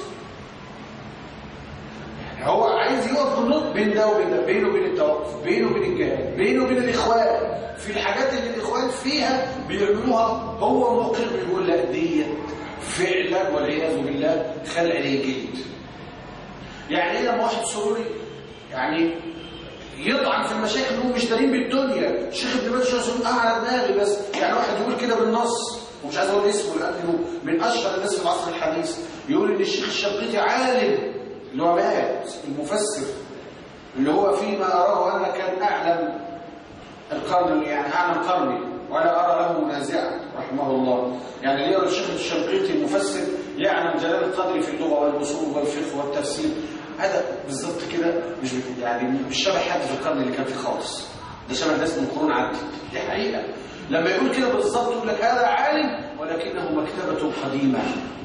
هو عايز يقف في النص بين ده وبين ده، بينه وبين التوقف، بينه وبين الجهاد، بينه وبين الاخوان. في الحاجات اللي الاخوان فيها بيعملوها هو مقر بيقول لا دي فعلا والعياذ بالله خلع للجلد. يعني ايه لما واحد سروري يعني يطعن في المشايخ انهم مش دارين بالدنيا؟ الشيخ ابن باز على دماغي بس، يعني واحد يقول كده بالنص ومش عايز اقول اسمه لانه من اشهر الناس في العصر الحديث، يقول ان الشيخ الشنقيطي عالم اللي هو مات المفسر اللي هو فيما اراه انا كان اعلم القرن، يعني اعلم قرني ولا ارى له منازعا رحمه الله. يعني ليه الشيخ الشنقيطي المفسر يعلم جلال القدر في اللغه والاصول والفقه والتفسير، هذا بالظبط كده مش شبه حد في القرن اللي كان فيه خالص، ده شبه ناس من قرون عدت. دي حقيقه لما يقول كده بالظبط يقول لك هذا عالم ولكنه مكتبه قديمه.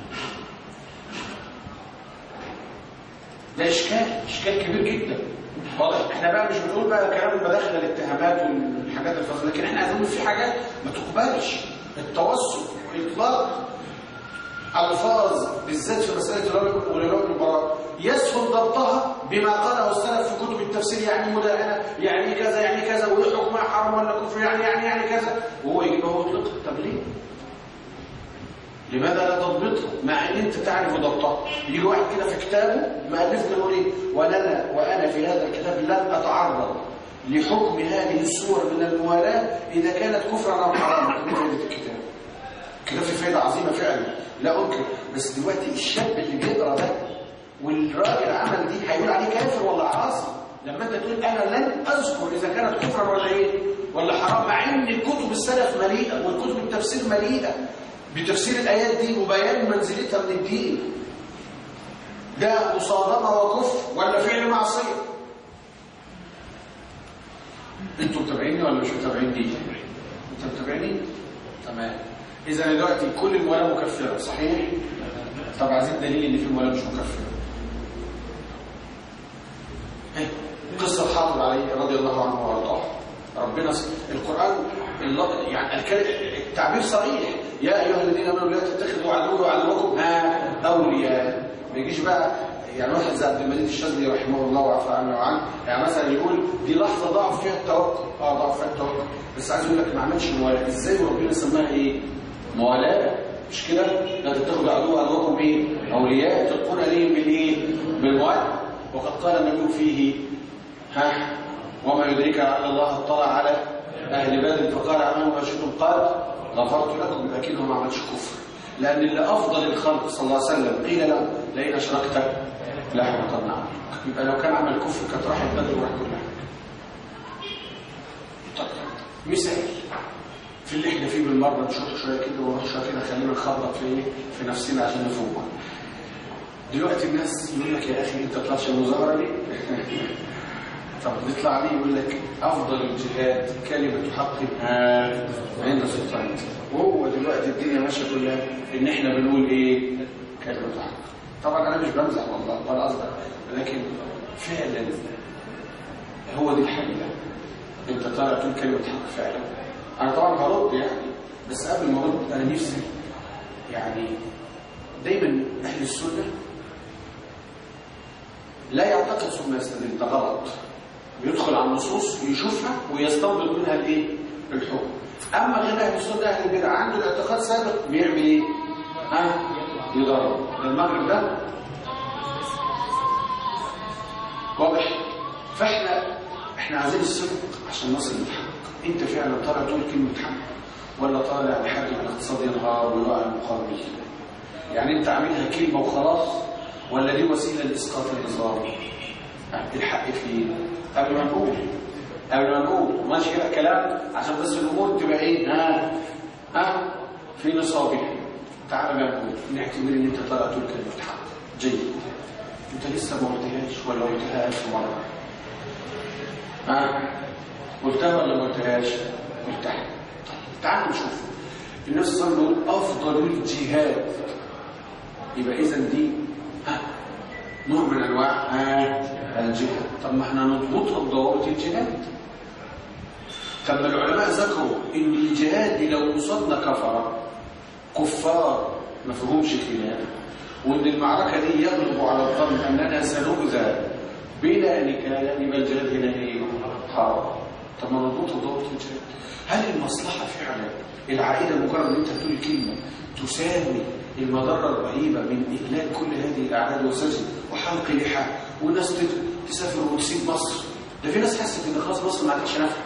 ده اشكال كبير جدا. واضح؟ احنا بقى مش بنقول بقى كلام المداخله الاتهامات والحاجات الفاضله، لكن احنا عايزين نقول في حاجات ما تقبلش التوسط واطلاق الفاظ بالذات في مساله الولاء والبراء يسهل ضبطها بما قاله السلف في كتب التفسير، يعني مداهنه، يعني كذا يعني كذا، ويحكم حرام ولا كفر، يعني كذا، وهو يجيبها ويطلقها. طب ليه؟ لماذا لا تضبطها مع ان انت تعرف ضبطها؟ يجي واحد كده في كتابه مؤلف يقول ايه وانا في هذا الكتاب لن اتعرض لحكم هذه الصور من الموالاه اذا كانت كفرا او حراما. دي فائده الكتاب. الكتاب فيه فائده عظيمه فعلا لا انكر، بس دلوقتي الشاب اللي بيقرا ده والراجل عمل دي هيقول عليه كافر ولا عاصي؟ لما انت تقول انا لن اذكر اذا كانت كفرا ولا ايه ولا حرام، مع ان الكتب السلف مليئه والكتب التفسير مليئه بتفسير الآيات دي وبيان منزلتها من الدين. ده مصادمة وكفر ولا فعل معصية؟ انتوا متابعيني ولا مش متابعين دي؟ انتوا متابعيني؟ تمام. إذا دلوقتي كل الموالاه مكفرة صحيح؟ طب عايزين دليل ان في الموالاه مش مكفرة. قصة حاطب عليه رضي الله عنه وارضاه. ربنا القرآن يعني التعبير صريح، يا ايها الذين امنوا لا تتخذوا عدوي وعدوكم اولياء. ما يجيش بقى يعني واحد زي عبد المجيد الشاذلي رحمه الله وعفى عنه وعنه يعني مثلا يقول دي لحظه ضعف فيها التوكل، ضعف فيها التوكل، بس عايز اقول لك ما عملش موالاه. ازاي وربنا سماها ايه؟ موالاه. مش كده؟ لا تتخذوا عدوي وعدوكم ايه؟ اولياء تلقون اليهم بالايه؟ بالموالاه. وقد قال النبي فيه وما يدريك لعل الله اطلع على اهل بدر فقال اعملوا ما شئتم قال غفرت لكم، لكنه ما عملش كفر، لان اللي افضل الخلق صلى الله عليه وسلم قيل له لئن اشركت لاحبطن عملك. يبقى لو كان عمل كفر كانت راحت بدر وراح كل حاجه. طيب مثال في اللي احنا فيه بالمره، نشوف شويه كده ونروح شويه كده، خلينا نخبط في نفسنا عشان نفوق. دلوقتي الناس يقول لك يا اخي انت طلعتش المظاهره دي طب بيطلع عليه يقول لك افضل الجهاد كلمه حق عند سلطان، وهو دلوقتي الدنيا ماشيه كلها ان احنا بنقول ايه؟ كلمه حق. طبعا انا مش بمزح والله ولا قصدي، لكن فعلا هو دي الحقيقه. انت طالع تقول كلمه حق فعلا. انا طبعا هرد يعني، بس قبل ما ارد انا نفسي يعني دايما اهل السنه لا يعتقد ثم يستدل، ده غلط. بيدخل على النصوص ويشوفها ويستنبط منها الايه؟ الحكم. اما غير اهل السنه اهل البدع عنده الاعتقاد سابق بيعمل ايه؟ يضرب. المغرب ده واضح. فاحنا عايزين الصدق عشان نصل للحق. انت فعلا طالع تقول كلمه حق ولا طالع لحد من الاقتصاد ينهار ويقع المقابل؟ يعني انت عاملها كلمه وخلاص ولا دي وسيله لاسقاط النظام؟ الحق فيه قبل ما نقول ماشي كده كلام عشان بس الامور تبقى ايه؟ في نصابها. تعال بقى نقول نعتبر ان انت طالع تقول كلمه حق جيد، انت لسه ما قلتهاش ولا قلتها 1000 مره؟ قلتها ولا ما قلتهاش؟ قلتها. تعالوا نشوف النبي صلى الله عليه وسلم يقول افضل الجهاد، يبقى اذا دي نوع من انواع الجهاد. طب ما احنا نضبطها بضوابط الجهاد. طب ما العلماء ذكروا ان الجهاد لو قصدنا كفار ما فيهمش خلاف، وان المعركه دي يغلب على الظن اننا سنؤذى بلا نكايه، يبقى الجهاد هنا ايه؟ حرام. طب ما نضبطها بضوابط الجهاد. هل المصلحه فعلا العائده مجرد ان انت تقول كلمه تساوي المضره الرهيبه من اهلاك كل هذه الاعداد والسجن وحلق لحى والناس تسافر وتسيب مصر؟ ده في ناس حست ان خلاص مصر ما عادش نافعه.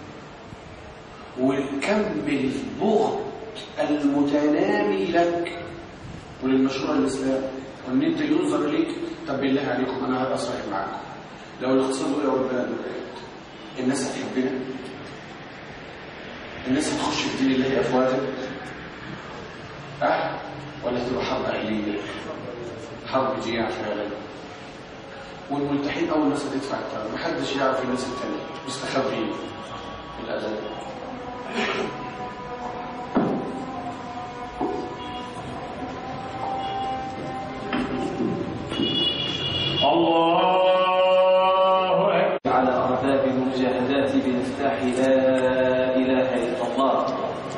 وكم البغض المتنامي لك وللمشروع الاسلامي وان انت ينظر اليك. طب بالله عليكم انا هبقى صريح معاكم، لو الاقتصاد وقع والبلد وقعت الناس هتحبنا؟ الناس هتخش في دين الله افواجا؟ ولا تبقى حرب اهليه، حرب جياع فعلا؟ والملتحين اول ناس هتدفع الثمن، محدش يعرف الناس الثانيه مستخبيين الاداء. الله أكبر. على أرباب المجاهدات بمفتاح لا إله إلا الله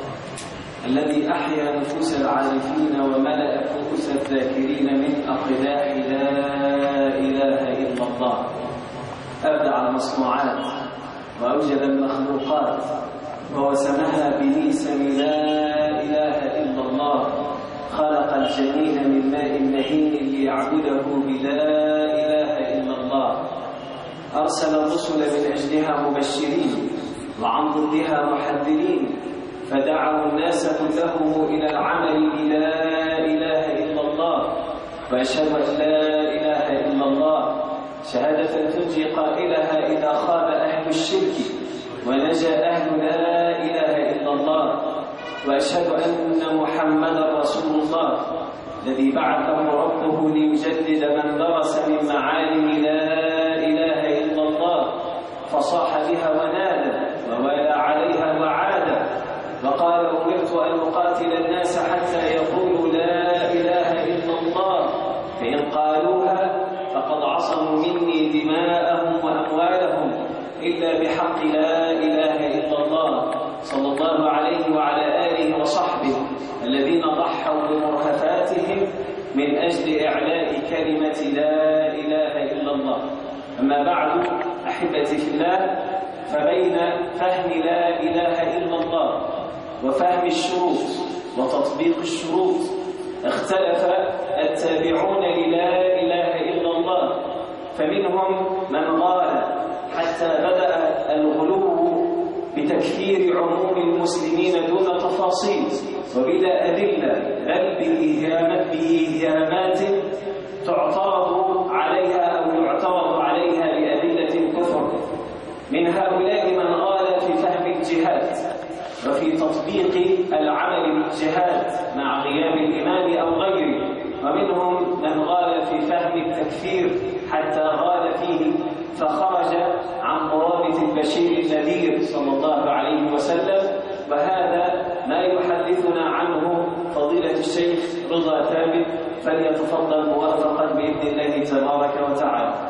الذي أحيا نفوس العارفين وملأ كؤوس الذاكرين من أقداح لا إله إلا الله. أبدع المصنوعات وأوجد المخلوقات ووسمها بنيسم لا إله إلا الله. خلق الجنين من ماء مهين ليعبده بلا إله إلا الله. أرسل الرسل من أجلها مبشرين وعن ضدها محذرين، فدعوا الناس كلهم إلى العمل بلا إله إلا الله. وأشهد أن لا إله إلا الله شهادة تنجي قائلها إذا خاب أهل الشرك ونجا أهل لا إله إلا الله. وأشهد أن محمدا رسول الله الذي بعثه ربه ليجدد من درس من معالم لا إله إلا الله، فصاح بها ونادى ووالى عليها وعاد، وقال أمرت أن أقاتل الناس حتى يقولوا لا إله إلا الله، فإن قالوها فقد عصموا مني دماءهم وأموالهم إلا بحق لا إله إلا الله. صلى الله عليه وعلى آله وصحبه الذين ضحوا بمرهفاتهم من أجل إعلاء كلمة لا إله إلا الله. أما بعد أحبتي في الله، فبين فهم لا إله إلا الله وفهم الشروط وتطبيق الشروط اختلف التابعون للا إله إلا الله، فمنهم من قال حتى بدأ الغلو بتكفير عموم المسلمين دون تفاصيل وبلا أدلة، بل بإيهامات تعترض عليها أو يعترض عليها بأدلة الكفر. من هؤلاء من قال في فهم الجهاد وفي تطبيق العمل بالجهاد مع غياب الإمام أو غيره، ومنهم من قال في فهم التكفير حتى قال فيه فخرج عن مرابط البشير النذير صلى الله عليه وسلم. وهذا ما يحدثنا عنه فضيلة الشيخ رضا ثابت، فليتفضل موافقا بإذن الله تبارك وتعالى.